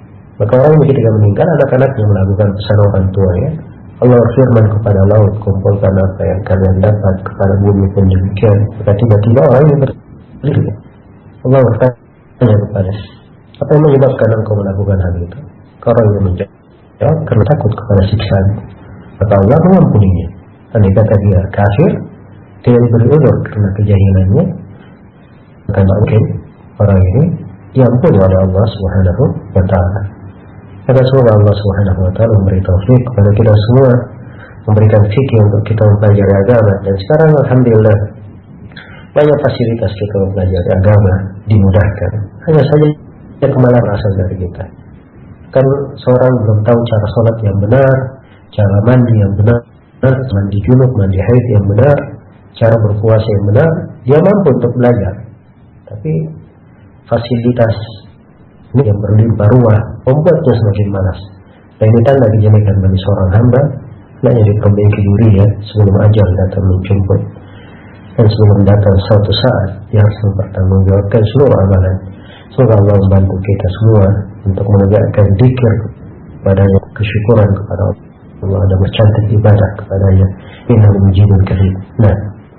Maka orang ini ketika meninggal, anak-anaknya melakukan pesan orang tuanya. Allah firman kepada laut, kumpulkan apa yang kalian dapat, kepada bumi pun demikian. Maka tiba-tiba orang ini berdiri. Allah bertanya kepada, apa yang menyebabkan engkau melakukan hal itu? Orang yang menjawab, karena takut kepada siksaan. Maka Allah mengampuninya. Andai kata dia kafir, dia diberi udzur karena kejahilannya, maka mungkin orang ini diampuni oleh Allah Subhanahu wa Ta'ala. Maka semoga Allah Subhanahu wa Ta'ala memberi taufik kepada kita semua, memberikan fikih untuk kita mempelajari agama. Dan sekarang alhamdulillah banyak fasilitas kita mempelajari agama dimudahkan. Hanya saja kemalahan asal dari kita. Kan seorang belum tahu cara sholat yang benar, cara mandi yang benar, mandi junub, mandi haid yang benar, cara berpuasa yang benar. Dia mampu untuk belajar, tapi fasilitas ini yang berlimpah ruah membuatnya semakin malas. Dan ini tanda kejelekan bagi seorang hamba, hendaknya diperbaiki diri ya, sebelum ajal datang menjemput. Dan sebelum datang suatu saat, dia harus mempertanggungjawabkan seluruh amalan. Semoga Allah membantu kita semua untuk menegakkan dzikir kepadanya, kesyukuran kepada Allah, dan bercantik ibadah kepadanya. Innahu mujibul karim. Nah,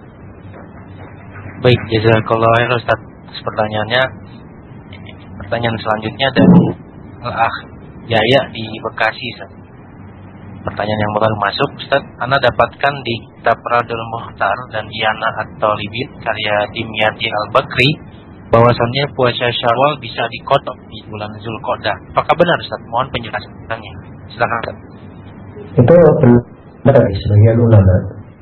baik, jazakallahu khairan Ustaz. Pertanyaannya, pertanyaan selanjutnya dari Al-Akh Jaya di Bekasi. Ustaz. Pertanyaan yang baru masuk, Ustaz. Ana dapatkan di kitab Radul Muhtar dan Iyana At-Talibin karya Dimyati Al-Bakri bahwasannya puasa Syawal bisa dikodok di bulan Zulqa'dah. Apakah benar, Ustaz? Mohon penjelasannya. Silakan, Ustaz. Itu benar dari sebagian ulama,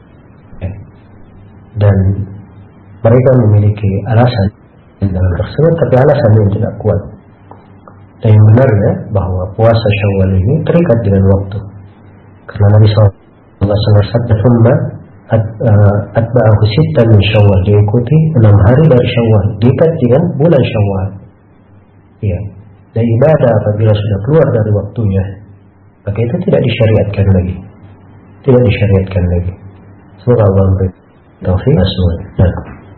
dan mereka memiliki alasan dalam tersebut, tapi alasan yang tidak kuat. Dan yang benar ya, bahwa puasa Syawal ini terikat dengan waktu. Karena Nabi shallallahu alaihi wasallam bersabda, atba'ahu sittan min Syawal, diikuti enam hari dari Syawal, diikat dengan bulan Syawal. Ya, dan ibadah apabila sudah keluar dari waktunya, maka itu tidak disyariatkan lagi, tidak disyariatkan lagi. Semoga Allah memberi taufik semua. Nah.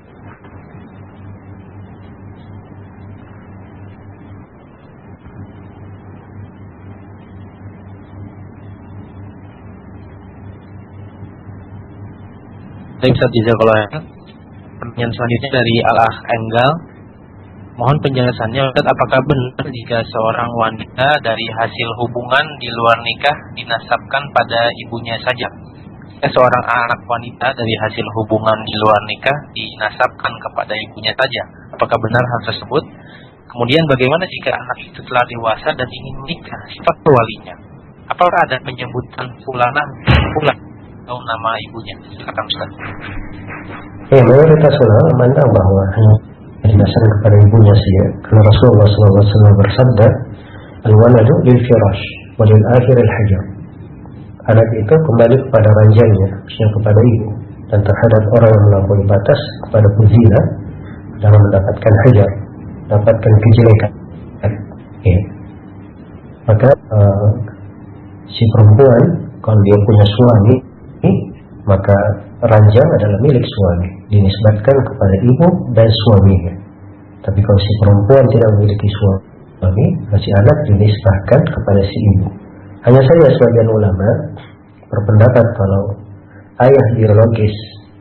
Baik, Ustaz, jazakallahu khairan. Pertanyaan selanjutnya dari Al-Akh Enggal. Mohon penjelasannya, Ustaz, apakah benar jika seorang wanita dari hasil hubungan di luar nikah dinasabkan pada ibunya saja? Eh, seorang anak wanita dari hasil hubungan di luar nikah dinasabkan kepada ibunya saja. Apakah benar hal tersebut? Kemudian bagaimana jika anak itu telah dewasa dan ingin menikah? Siapa walinya? Apakah ada penyebutan fulanah fulan atau nama ibunya? Silakan, Ustaz. Ya, mayoritas ulama memandang bahwa hanya dinasabkan kepada ibunya saja. Karena Rasulullah shallallahu alaihi wasallam bersabda, al-waladu lil firash wa lil akhir al-hajar. Anak itu kembali kepada ranjangnya, maksudnya kepada ibu, dan terhadap orang yang melampaui batas kepada puzina dalam mendapatkan hajar, mendapatkan kejelekan. Ya. Maka uh, si perempuan kalau dia punya suami, maka ranjang adalah milik suami, dinisbatkan kepada ibu dan suaminya. Tapi kalau si perempuan tidak memiliki suami, si anak dinisbatkan kepada si ibu. Hanya saja sebagian ulama berpendapat kalau ayah biologis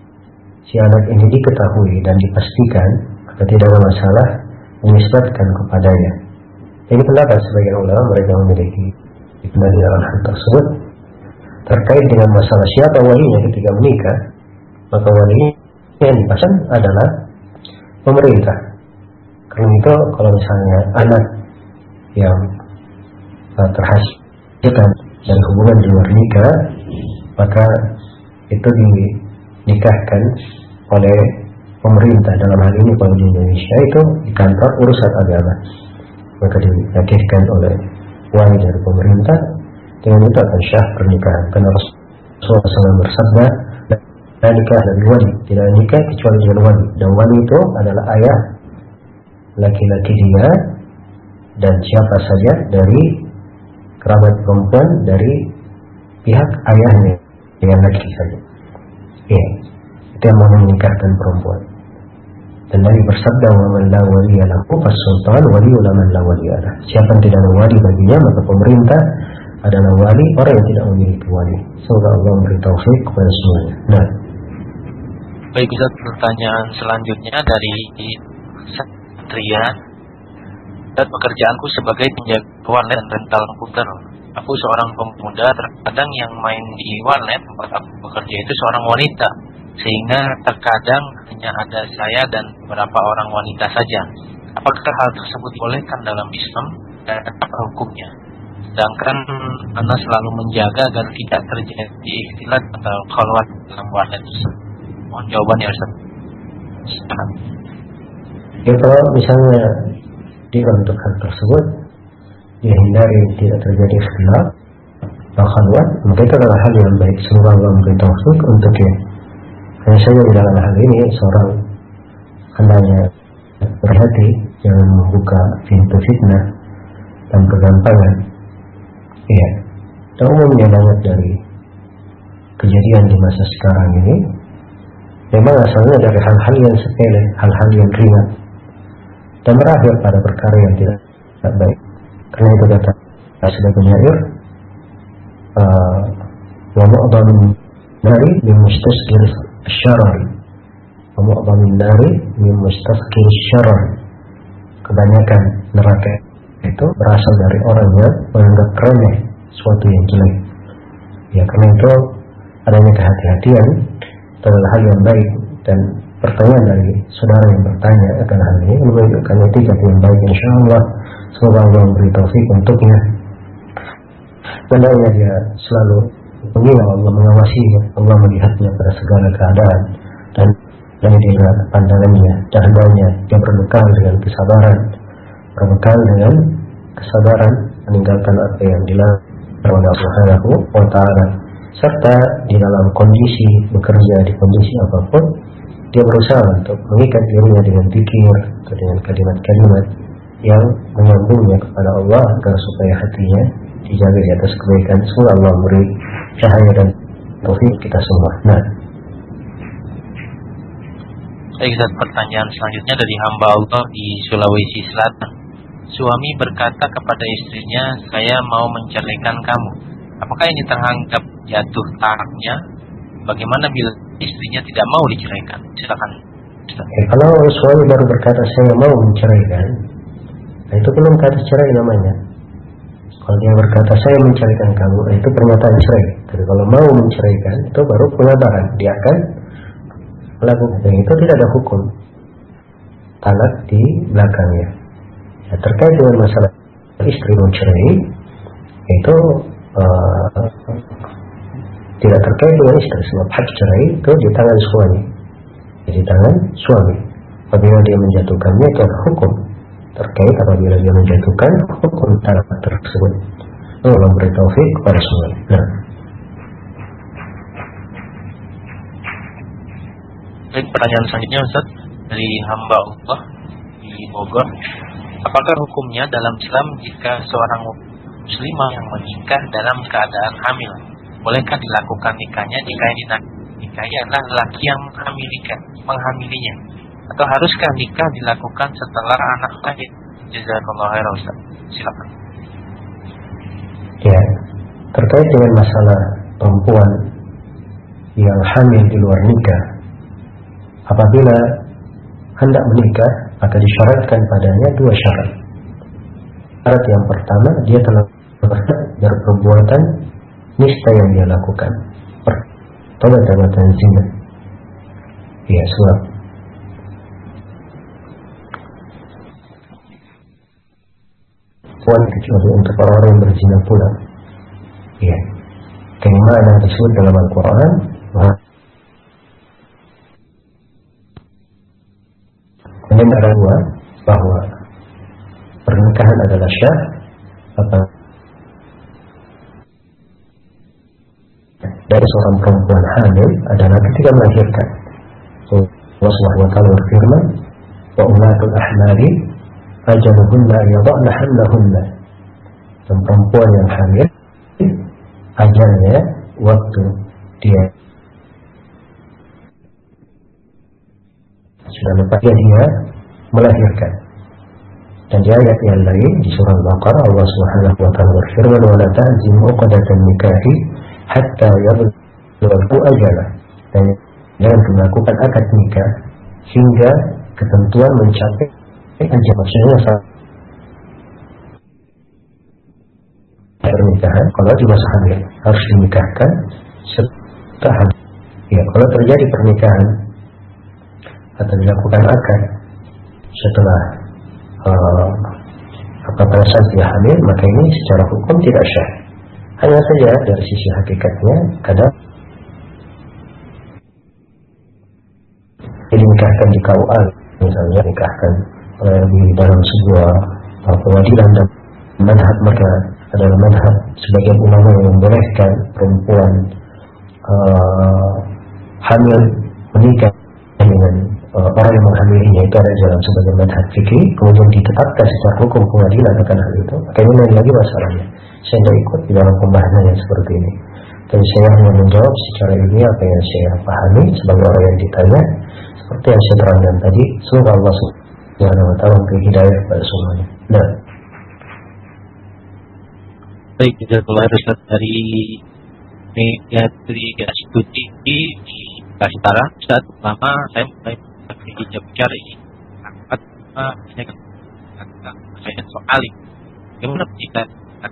si anak ini diketahui dan dipastikan, maka tidak ada masalah dinisbatkan kepadanya. Ini pendapat sebagian ulama, mereka memiliki hikmah di dalam hal tersebut. Terkait dengan masalah siapa walinya ketika menikah, maka walinya yang dipasang adalah pemerintah. Karena itu kalau misalnya anak yang uh, terhasilkan dari hubungan di luar nikah, maka itu dinikahkan oleh pemerintah. Dalam hal ini kalau di Indonesia itu di kantor urusan agama, maka dinikahkan oleh wali dari pemerintah. Dengan itu akan syah pernikahan. Karena Rasulullah shallallahu alaihi wasallam bersabda, "La nikah dari wali, tidak nikah kecuali dengan wali." Dan wali itu adalah ayah laki-laki dia dan siapa saja dari kerabat perempuan dari pihak ayahnya dengan laki saja. Ya, itu yang mau menikahkan perempuan. Dan Nabi bersabda, "Wa man la waliya lahu fas-sultan waliyul man la waliya lahu." Siapa yang tidak ada wali baginya, maka pemerintah adalah wali orang yang tidak memiliki wali. Semoga Allah memberi taufik kepada semuanya. Nah, baik, Ustaz, pertanyaan selanjutnya dari Satria. Dan pekerjaanku sebagai penjaga warnet dan rental komputer. Aku seorang pemuda, terkadang yang main di warnet tempat aku bekerja itu seorang wanita, sehingga terkadang hanya ada saya dan beberapa orang wanita saja. Apakah hal tersebut dibolehkan dalam Islam dan apa hukumnya? Sedangkan Anda selalu menjaga agar tidak terjadi ikhtilat atau khalwat dalam warnet tersebut. Mohon jawabannya, Ustaz. Ya, kalau misalnya dia untuk hal tersebut dia hindari tidak terjadi ikhtilaf atau khalwat, maka itu adalah hal yang baik. Semoga Allah memberi taufik untuknya. Hanya saja di dalam hal ini seorang hendaknya berhati, jangan membuka pintu fitnah dan kegampangan. Ya, dan umumnya banyak dari kejadian di masa sekarang ini memang asalnya dari hal-hal yang sepele, hal-hal yang ringan, dan berakhir pada perkara yang tidak, tidak baik. Karena itu kata sudah penyair, wa mu'dhamin nari min mustasghir asy-syarr, wa mu'dhamin nari min mustasghir asy-syarr. Kebanyakan neraka itu berasal dari orang yang menganggap remeh suatu yang jelek. Ya, karena itu adanya kehati-hatian adalah hal yang baik. Dan pertanyaan dari saudara yang bertanya akan hal ini menunjukkan etika yang baik, insya Allah. Semoga Allah memberi taufik untuknya. Hendaknya dia selalu mengingat Allah, mengawasinya, Allah melihatnya pada segala keadaan, dan dan dia pandangannya, dan hendaknya dia berbekal dengan kesabaran, berbekal dengan kesabaran meninggalkan apa yang dilarang oleh Allah Subhanahu wa Ta'ala, serta di dalam kondisi bekerja di kondisi apapun dia berusaha untuk mengikat dirinya dengan zikir atau dengan kalimat-kalimat yang menyambungnya kepada Allah agar supaya hatinya dijaga di atas kebaikan. Semoga Allah memberi cahaya dan taufik kita semua. Nah, baik, pertanyaan selanjutnya dari hamba Allah di Sulawesi Selatan. Suami berkata kepada istrinya, "Saya mau menceraikan kamu." Apakah ini teranggap jatuh tarafnya? Bagaimana bila istrinya tidak mau diceraikan? Silakan. Ya, kalau suami baru berkata saya mau menceraikan, nah itu belum kata cerai namanya. Kalau dia berkata saya menceraikan kamu, nah itu pernyataan cerai. Tapi kalau mau menceraikan, itu baru pengabaran. Dia akan melakukan. Dan itu tidak ada hukum talak di belakangnya. Ya, terkait dengan masalah istri mencerai, itu uh, tidak terkait dengan istri. Sebab hak cerai itu di tangan suami, di tangan suami. Apabila dia menjatuhkannya, itu ada hukum terkait apabila dia menjatuhkan hukum talak tersebut. Allah memberi taufik kepada semua. Nah, baik, pertanyaan selanjutnya, Ustaz, dari hamba Allah di Bogor. Apakah hukumnya dalam Islam jika seorang muslimah yang menikah dalam keadaan hamil, bolehkah dilakukan nikahnya jika yang dinikahi adalah laki yang menghamilinya? Atau haruskah nikah dilakukan setelah anak lahir? Jazakallahu khairan, Ustaz. Silakan. Ya, terkait dengan masalah perempuan yang hamil di luar nikah, apabila hendak menikah, maka disyaratkan padanya dua syarat. Syarat yang pertama, dia telah berperbuatan nista yang dia lakukan, pertobatan zina. Ya, sebab puan kecuali untuk orang-orang yang berzina pula. Ya, keimanan yang disebut dalam Al-Quran, ini ada dua, bahwa pernikahan adalah syah, apa dari seorang perempuan hamil adalah ketika melahirkan. Allah Subhanahu wa Ta'ala berfirman, wa ulatul ahmali ajaluhunna yada'na hamlahunna. Dan perempuan yang hamil, ajalnya waktu dia sudah mempelai dia melahirkan. Dan di ayat yang lain di surah Al-Baqarah Allah Subhanahu wa taala berfirman, "Wa la ta'zimu 'uqdatan nikahi hatta yablugha ajalah." Dan jangan melakukan akad nikah hingga ketentuan mencapai ajal. Maksudnya saat pernikahan, kalau di masa hamil harus dinikahkan setelah ya, kalau terjadi pernikahan atau dilakukan akad setelah uh, apa pada saat dia hamil, maka ini secara hukum tidak syah. Hanya saja dari sisi hakikatnya kadang dinikahkan di K U A, misalnya nikahkan uh, di dalam sebuah uh, pengadilan dan madhab, maka adalah madhab sebagian ulama yang membolehkan perempuan uh, hamil menikah dengan uh, orang yang menghamilinya, itu ada dalam sebagian madhab fikih, kemudian ditetapkan secara hukum pengadilan akan hal itu. Maka ini lain lagi masalahnya. Saya tidak ikut di dalam pembahasan yang seperti ini. Dan saya hanya menjawab secara ilmiah apa yang saya pahami sebagai orang yang ditanya, seperti yang saya terangkan tadi. Semoga Allah Subhanahu wa taala memberi hidayah kepada semuanya. Nah, baik, jazakallah Ustaz. Dari Megatri Astuti di Kastara, Ustaz, lama saya mulai hijab syar'i. Apa saya katakan saya soal ini. Bagaimana kita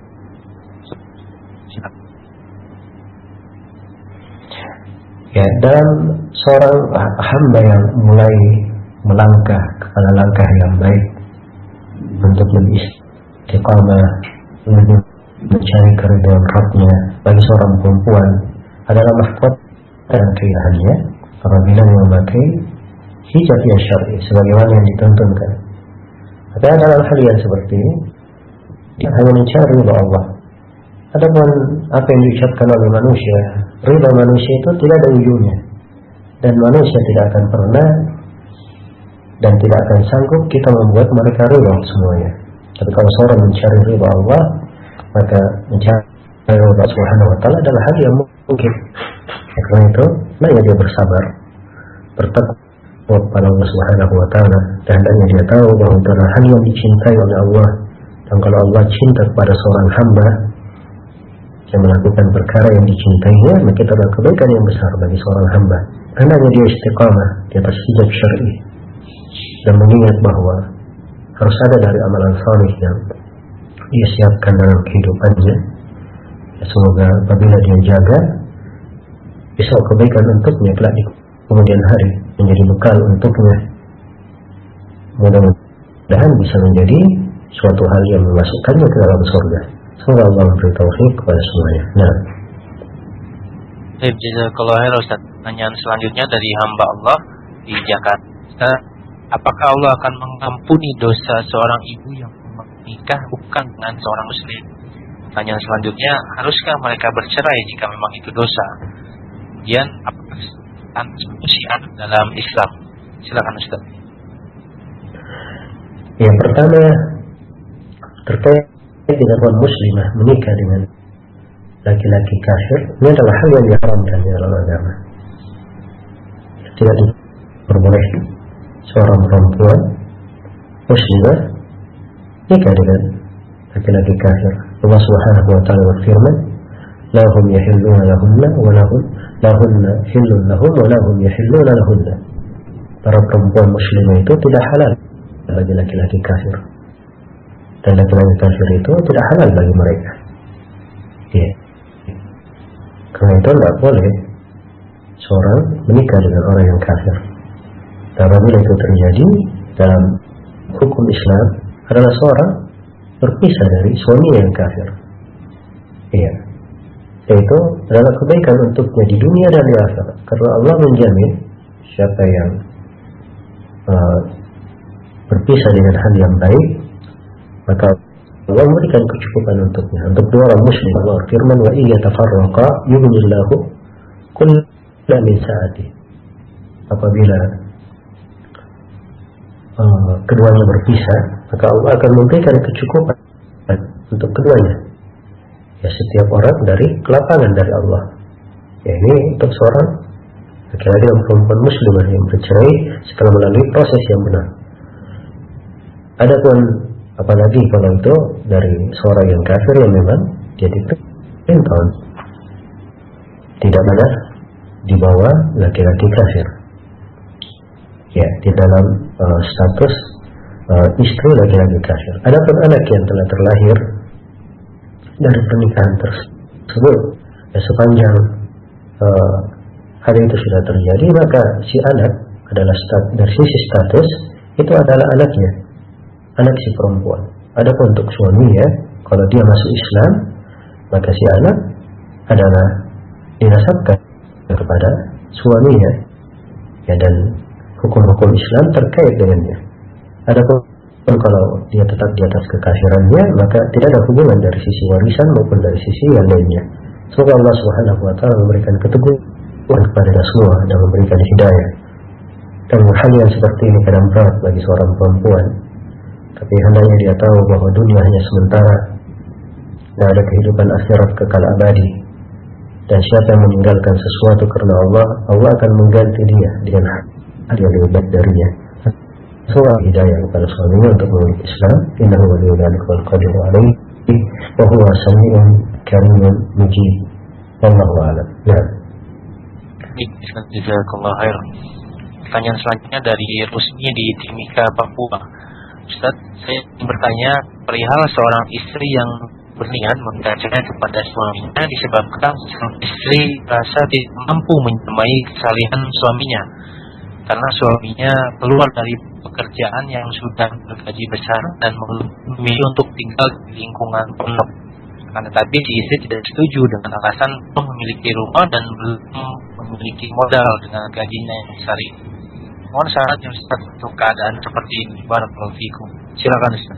ya, dalam seorang hamba yang mulai melangkah kepada langkah yang baik untuk beristiqamah, mencari keridhaan Rabbnya, bagi seorang perempuan adalah mahkota dan keindahannya apabila memakai hijab yang syar'i sebagaimana yang dituntunkan. Tapi dalam hal yang seperti ini dia hanya mencari ridha Allah. Adapun apa yang diucapkan oleh manusia, ridha manusia itu tidak ada ujungnya, dan manusia tidak akan pernah dan tidak akan sanggup kita membuat mereka ridha semuanya. Tapi kalau seorang mencari ridha Allah, maka mencari Allah Subhanahu wa taala adalah hal yang mungkin. Ya, karena itu, maka dia bersabar, bertakwa kepada Allah Subhanahu wa taala, dan hendaknya dia tahu bahwa itu adalah hal yang dicintai oleh Allah. Dan kalau Allah cinta kepada seorang hamba yang melakukan perkara yang dicintainya, maka itu adalah kebaikan yang besar bagi seorang hamba. Hendaknya dia istiqamah di atas hijab syar'i dan mengingat bahwa harus ada dari amalan salih yang dia siapkan dalam kehidupannya. Ya, semoga apabila dia jaga, bisa kebaikan untuknya kelak di kemudian hari, menjadi bekal untuknya. Mudah-mudahan bisa menjadi suatu hal yang memasukkannya ke dalam surga. Semoga Allah memberi taufik kepada semuanya. Nah, baik, jazakallahu khairan Ustaz. Pertanyaan selanjutnya dari hamba Allah di Jakarta. Apakah Allah akan mengampuni dosa seorang ibu yang menikah bukan dengan seorang muslim? Pertanyaan selanjutnya, haruskah mereka bercerai jika memang itu dosa? Kemudian, apakah syiar dalam Islam? Silakan Ustaz. Yang pertama terkait dengan orang muslimah menikah dengan laki-laki kafir, ini adalah hal yang diharamkan di dalam agama. Tidak diperbolehkan seorang perempuan muslimah nikah dengan laki-laki kafir. Allah Subhanahu wa taala berfirman, "La hum yahilluna lahunna wa lahum lahunna hillun lahum wa lahum yahilluna lahunna." Para perempuan muslimah itu tidak halal bagi laki-laki kafir, dan laki-laki kafir itu tidak halal bagi mereka. Ya. Karena itu tidak boleh seorang menikah dengan orang yang kafir. Dan apabila itu terjadi dalam hukum Islam, adalah seorang berpisah dari suami yang kafir. Iya. Yaitu adalah kebaikan untuknya di dunia dan di akhirat. Karena Allah menjamin siapa yang uh, berpisah dengan hal yang baik, maka Allah memberikan kecukupan untuknya. Untuk dua orang muslim, Allah firman, "Wa iya tafarraqa yughnillahu kullan min sa'ati." Apabila uh, keduanya berpisah, maka Allah akan memberikan kecukupan untuk keduanya. Ya, setiap orang dari kelapangan dari Allah. Ya, ini untuk seorang laki-laki dan perempuan muslimah yang bercerai setelah melalui proses yang benar. Adapun apalagi kalau itu dari seorang yang kafir yang memang dia diperintah tidak benar di bawah laki-laki kafir, ya, di dalam uh, status uh, istri laki-laki kafir. Adapun anak yang telah terlahir dari pernikahan tersebut, ya, sepanjang uh, hal itu sudah terjadi, maka si anak adalah stat, dari sisi status itu adalah anaknya, anak si perempuan. Adapun untuk suaminya, kalau dia masuk Islam, maka si anak adalah dinasabkan kepada suaminya, ya, dan hukum-hukum Islam terkait dengannya. Adapun kalau dia tetap di atas kekafirannya, maka tidak ada hubungan dari sisi warisan maupun dari sisi yang lainnya. Semoga Allah Subhanahu wa taala memberikan keteguhan kepada kita semua dan memberikan hidayah. Dan hal yang seperti ini kadang berat bagi seorang perempuan, tapi hendaknya dia tahu bahwa dunia hanya sementara dan ada kehidupan akhirat kekal abadi. Dan siapa yang meninggalkan sesuatu karena Allah, Allah akan mengganti dia dengan hal yang lebih baik darinya. Semoga hidayah kepada suaminya untuk memeluk Islam. Innahu waliyyu dzalika wal qadiru alaihi wa huwa samii'un karimun mujib. Wallahu a'lam. Ya. Jazakallahu khair. Pertanyaan selanjutnya dari Rusmi di Timika, Papua. Ustaz, saya bertanya perihal seorang istri yang berniat meminta cerai kepada suaminya disebabkan sang istri rasa tidak mampu menyamai kesalehan suaminya karena suaminya keluar dari pekerjaan yang sudah bergaji besar dan memilih untuk tinggal di lingkungan pondok. Karena tapi si istri tidak setuju dengan alasan belum memiliki rumah dan belum memiliki modal dengan gajinya yang besar ini. Mohon syaratnya Ustaz untuk keadaan seperti ini. Barakallahu fikum. Silakan Ustaz.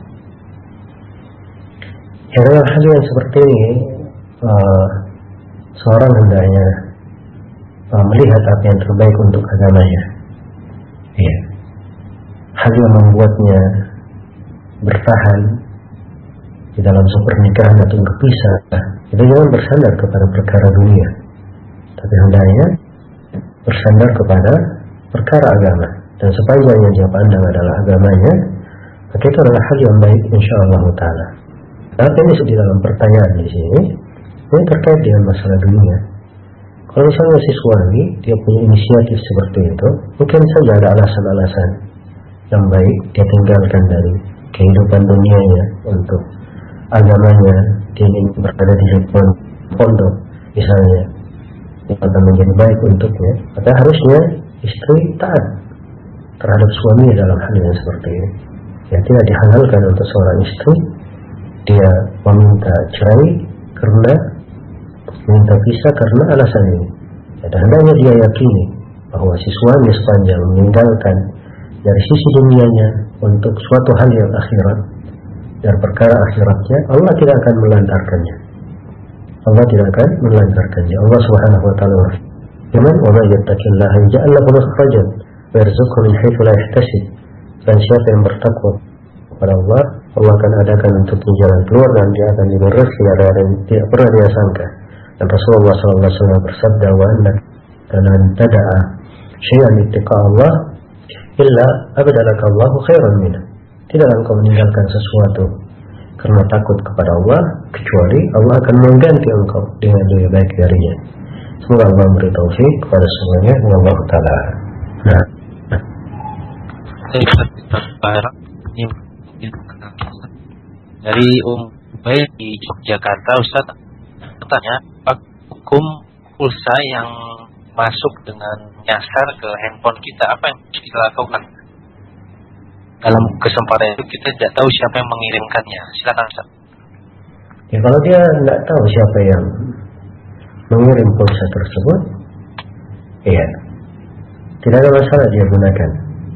Ya, dalam hal yang seperti ini, uh, seorang hendaknya uh, melihat apa yang terbaik untuk agamanya. Ya. Hal yang membuatnya bertahan di dalam sebuah pernikahan atau berpisah, itu jangan bersandar kepada perkara dunia, tapi hendaknya bersandar kepada perkara agama. Dan sepanjang yang dia pandang adalah agamanya, maka itu adalah hal yang baik insyaallah taala. Tapi ini di dalam pertanyaan di sini, ini terkait dengan masalah dunia. Kalau misalnya si suami dia punya inisiatif seperti itu, mungkin saja ada alasan-alasan yang baik dia tinggalkan dari kehidupan dunianya untuk agamanya. Dia ingin berada di lingkungan pondok misalnya, itu akan menjadi baik untuknya. Maka harusnya istri taat terhadap suami dalam hal yang seperti ini. Ya, tidak dihalalkan untuk seorang istri dia meminta cerai karena minta pisah karena alasan ini. Ya, dan hendaknya dia yakini bahwa si suami sepanjang meninggalkan dari sisi dunianya untuk suatu hal yang akhirat, dari perkara akhiratnya, Allah tidak akan melantarkannya. Allah tidak akan melantarkannya. Allah Subhanahu wa taala berfirman, "Wa may yattaqillaha yaj'al lahu makhrajan wa yarzuqhu min haitsu la yahtasib." Dan siapa yang bertakwa kepada Allah, Allah akan adakan untuknya jalan keluar dan dia akan diberi rezeki dari yang tidak pernah dia sangka. Dan Rasulullah shallallahu alaihi wasallam bersabda, "Wa annaka lan tada'a syai'an ittiqa Allah illa abadalaka Allahu khairan minhu." Tidaklah engkau meninggalkan sesuatu karena takut kepada Allah, kecuali Allah akan mengganti engkau dengan lebih baik darinya. Semoga Allah memberi taufik kepada semuanya. Wallahu taala. Nah, dari Um Baik di Yogyakarta, Ustaz bertanya, hukum pulsa yang masuk dengan nyasar ke handphone kita, apa yang harus kita lakukan? Dalam kesempatan itu kita tidak tahu siapa yang mengirimkannya. Silakan Ustaz. Ya, kalau dia tidak tahu siapa yang mengirim pulsa tersebut, ya tidak ada masalah dia gunakan.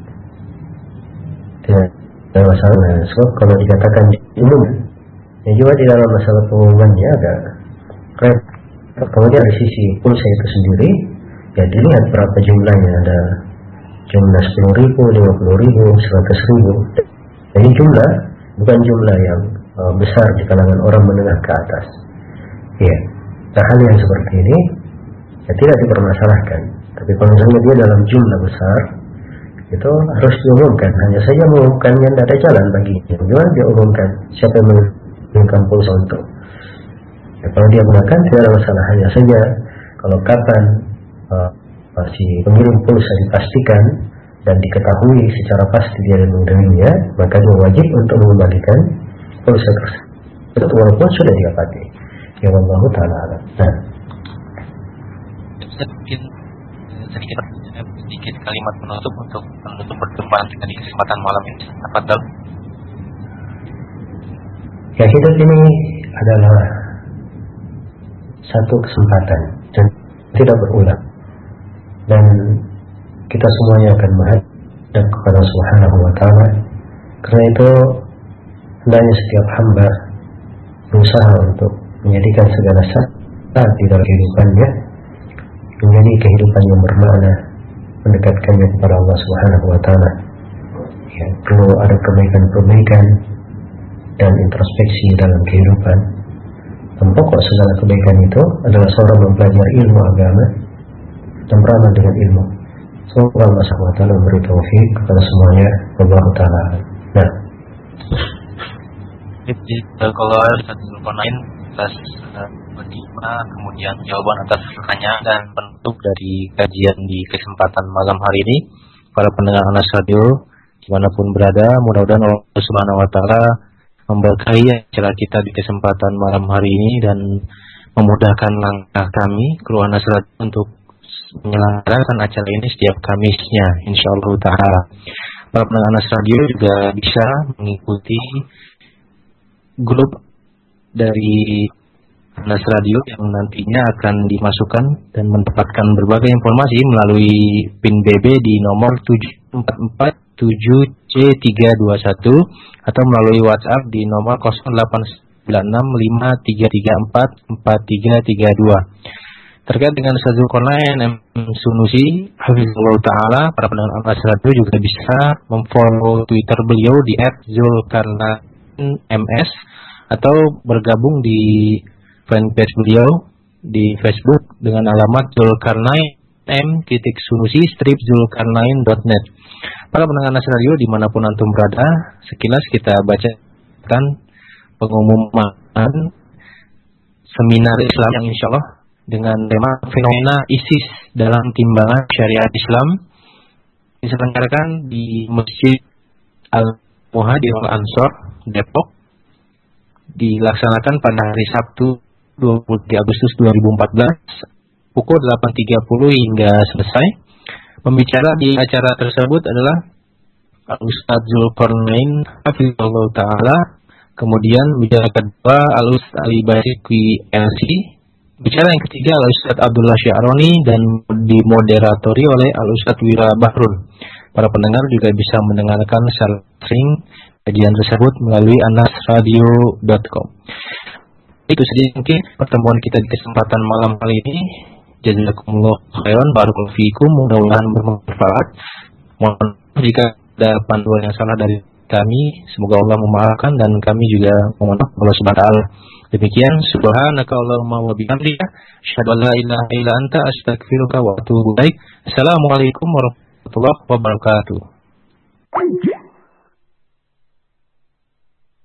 Tidak ada masalah. Sebab kalau dikatakan umum, ya juga di dalam masalah pengumumannya ada rep. Kemudian dari sisi pulsa itu sendiri, ya dilihat berapa jumlahnya, ada jumlah sepuluh ribu, lima puluh ribu, seratus ribu. Jadi jumlah bukan jumlah yang uh, besar di kalangan orang menengah ke atas. Ya, nah hal yang seperti ini ya tidak dipermasalahkan. Tapi kalau misalnya dia dalam jumlah besar, itu harus diumumkan. Hanya saja mengumumkannya tidak ada jalan baginya. Bagaimana dia umumkan? Siapa yang mengirimkan pulsa untuk? Ya, kalau dia gunakan tidak ada masalah. Hanya saja kalau kapan uh, si pengirim pulsa dipastikan dan diketahui secara pasti dia menerimanya, maka dia wajib untuk mengembalikan pulsa tersebut walaupun sudah dia pakai. Ya Allah Ta'ala alam. Nah, mungkin sedikit sedikit kalimat penutup untuk menutup perjumpaan kita di kesempatan malam ini. Tafadhol. Ya, hidup ini adalah satu kesempatan dan tidak berulang. Dan kita semuanya akan menghadap kepada Subhanahu wa Ta'ala. Karena itu hendaknya setiap hamba berusaha untuk menjadikan segala saat di dalam kehidupannya menjadi kehidupan yang bermakna, mendekatkannya kepada Allah Subhanahu wa Ta'ala. Ya, perlu ada kebaikan-kebaikan dan introspeksi dalam kehidupan. Dan pokok segala kebaikan itu adalah seorang mempelajari ilmu agama dan beramal dengan ilmu. Semoga Allah Subhanahu wa Ta'ala memberi taufik kepada semuanya. Wallahu ta'ala. Nah, jadi kalau satu lain atas lima, kemudian jawaban atas pertanyaan dan penutup dari kajian di kesempatan malam hari ini. Para pendengar Anas Radio dimanapun berada, mudah-mudahan Allah Subhanahu wa Ta'ala memberkahi acara kita di kesempatan malam hari ini dan memudahkan langkah kami kru Anas Radio untuk menyelenggarakan acara ini setiap Kamisnya, insyaallah ta'ala. Para pendengar Anas Radio juga bisa mengikuti grup dari Anas Radio yang nantinya akan dimasukkan dan mendapatkan berbagai informasi melalui PIN B B di nomor tujuh empat empat tujuh C tiga dua satu atau melalui WhatsApp di nomor nol delapan sembilan enam lima tiga tiga empat empat tiga tiga dua. Terkait dengan Ustaz Zulkarnain M. Sunusi hafizallahu ta'ala, para pendengar Anas Radio juga bisa memfollow Twitter beliau di et zulkarnain m s atau bergabung di fanpage beliau di Facebook dengan alamat Zulkarnain M titik Sunusi strip zulkarnain dot net. Para pendengar Anas Radio dimanapun antum berada, sekilas kita bacakan pengumuman seminar Islam yang insya Allah dengan tema fenomena ISIS dalam timbangan syariat Islam diselenggarakan di Masjid Al-Muhajir Al-Ansor Depok, dilaksanakan pada hari Sabtu dua puluh tiga Agustus dua ribu empat belas pukul delapan tiga puluh hingga selesai. Pembicara di acara tersebut adalah Al-Ustaz Zulkarnain hafizallahu ta'ala, kemudian bicara kedua Al-Ustaz Ali Basiqi L C, bicara yang ketiga Al-Ustaz Abdullah Sya'roni dan dimoderatori oleh Al-Ustaz Wira Bahrun. Para pendengar juga bisa mendengarkan secara streaming kajian tersebut melalui anasradio dot com. Itu saja mungkin pertemuan kita di kesempatan malam kali ini. Jazakumullah khairan, barakallahu fiikum, mudah-mudahan bermanfaat. Mohon jika ada panduan yang salah dari kami, semoga Allah memaafkan dan kami juga mohon maaf Allah Subhanahu wa taala. Demikian, subhanaka Allahumma wa bihamdika asyhadu an la ilaha illa anta astaghfiruka wa atubu ilaik. Assalamualaikum warahmatullahi wabarakatuh.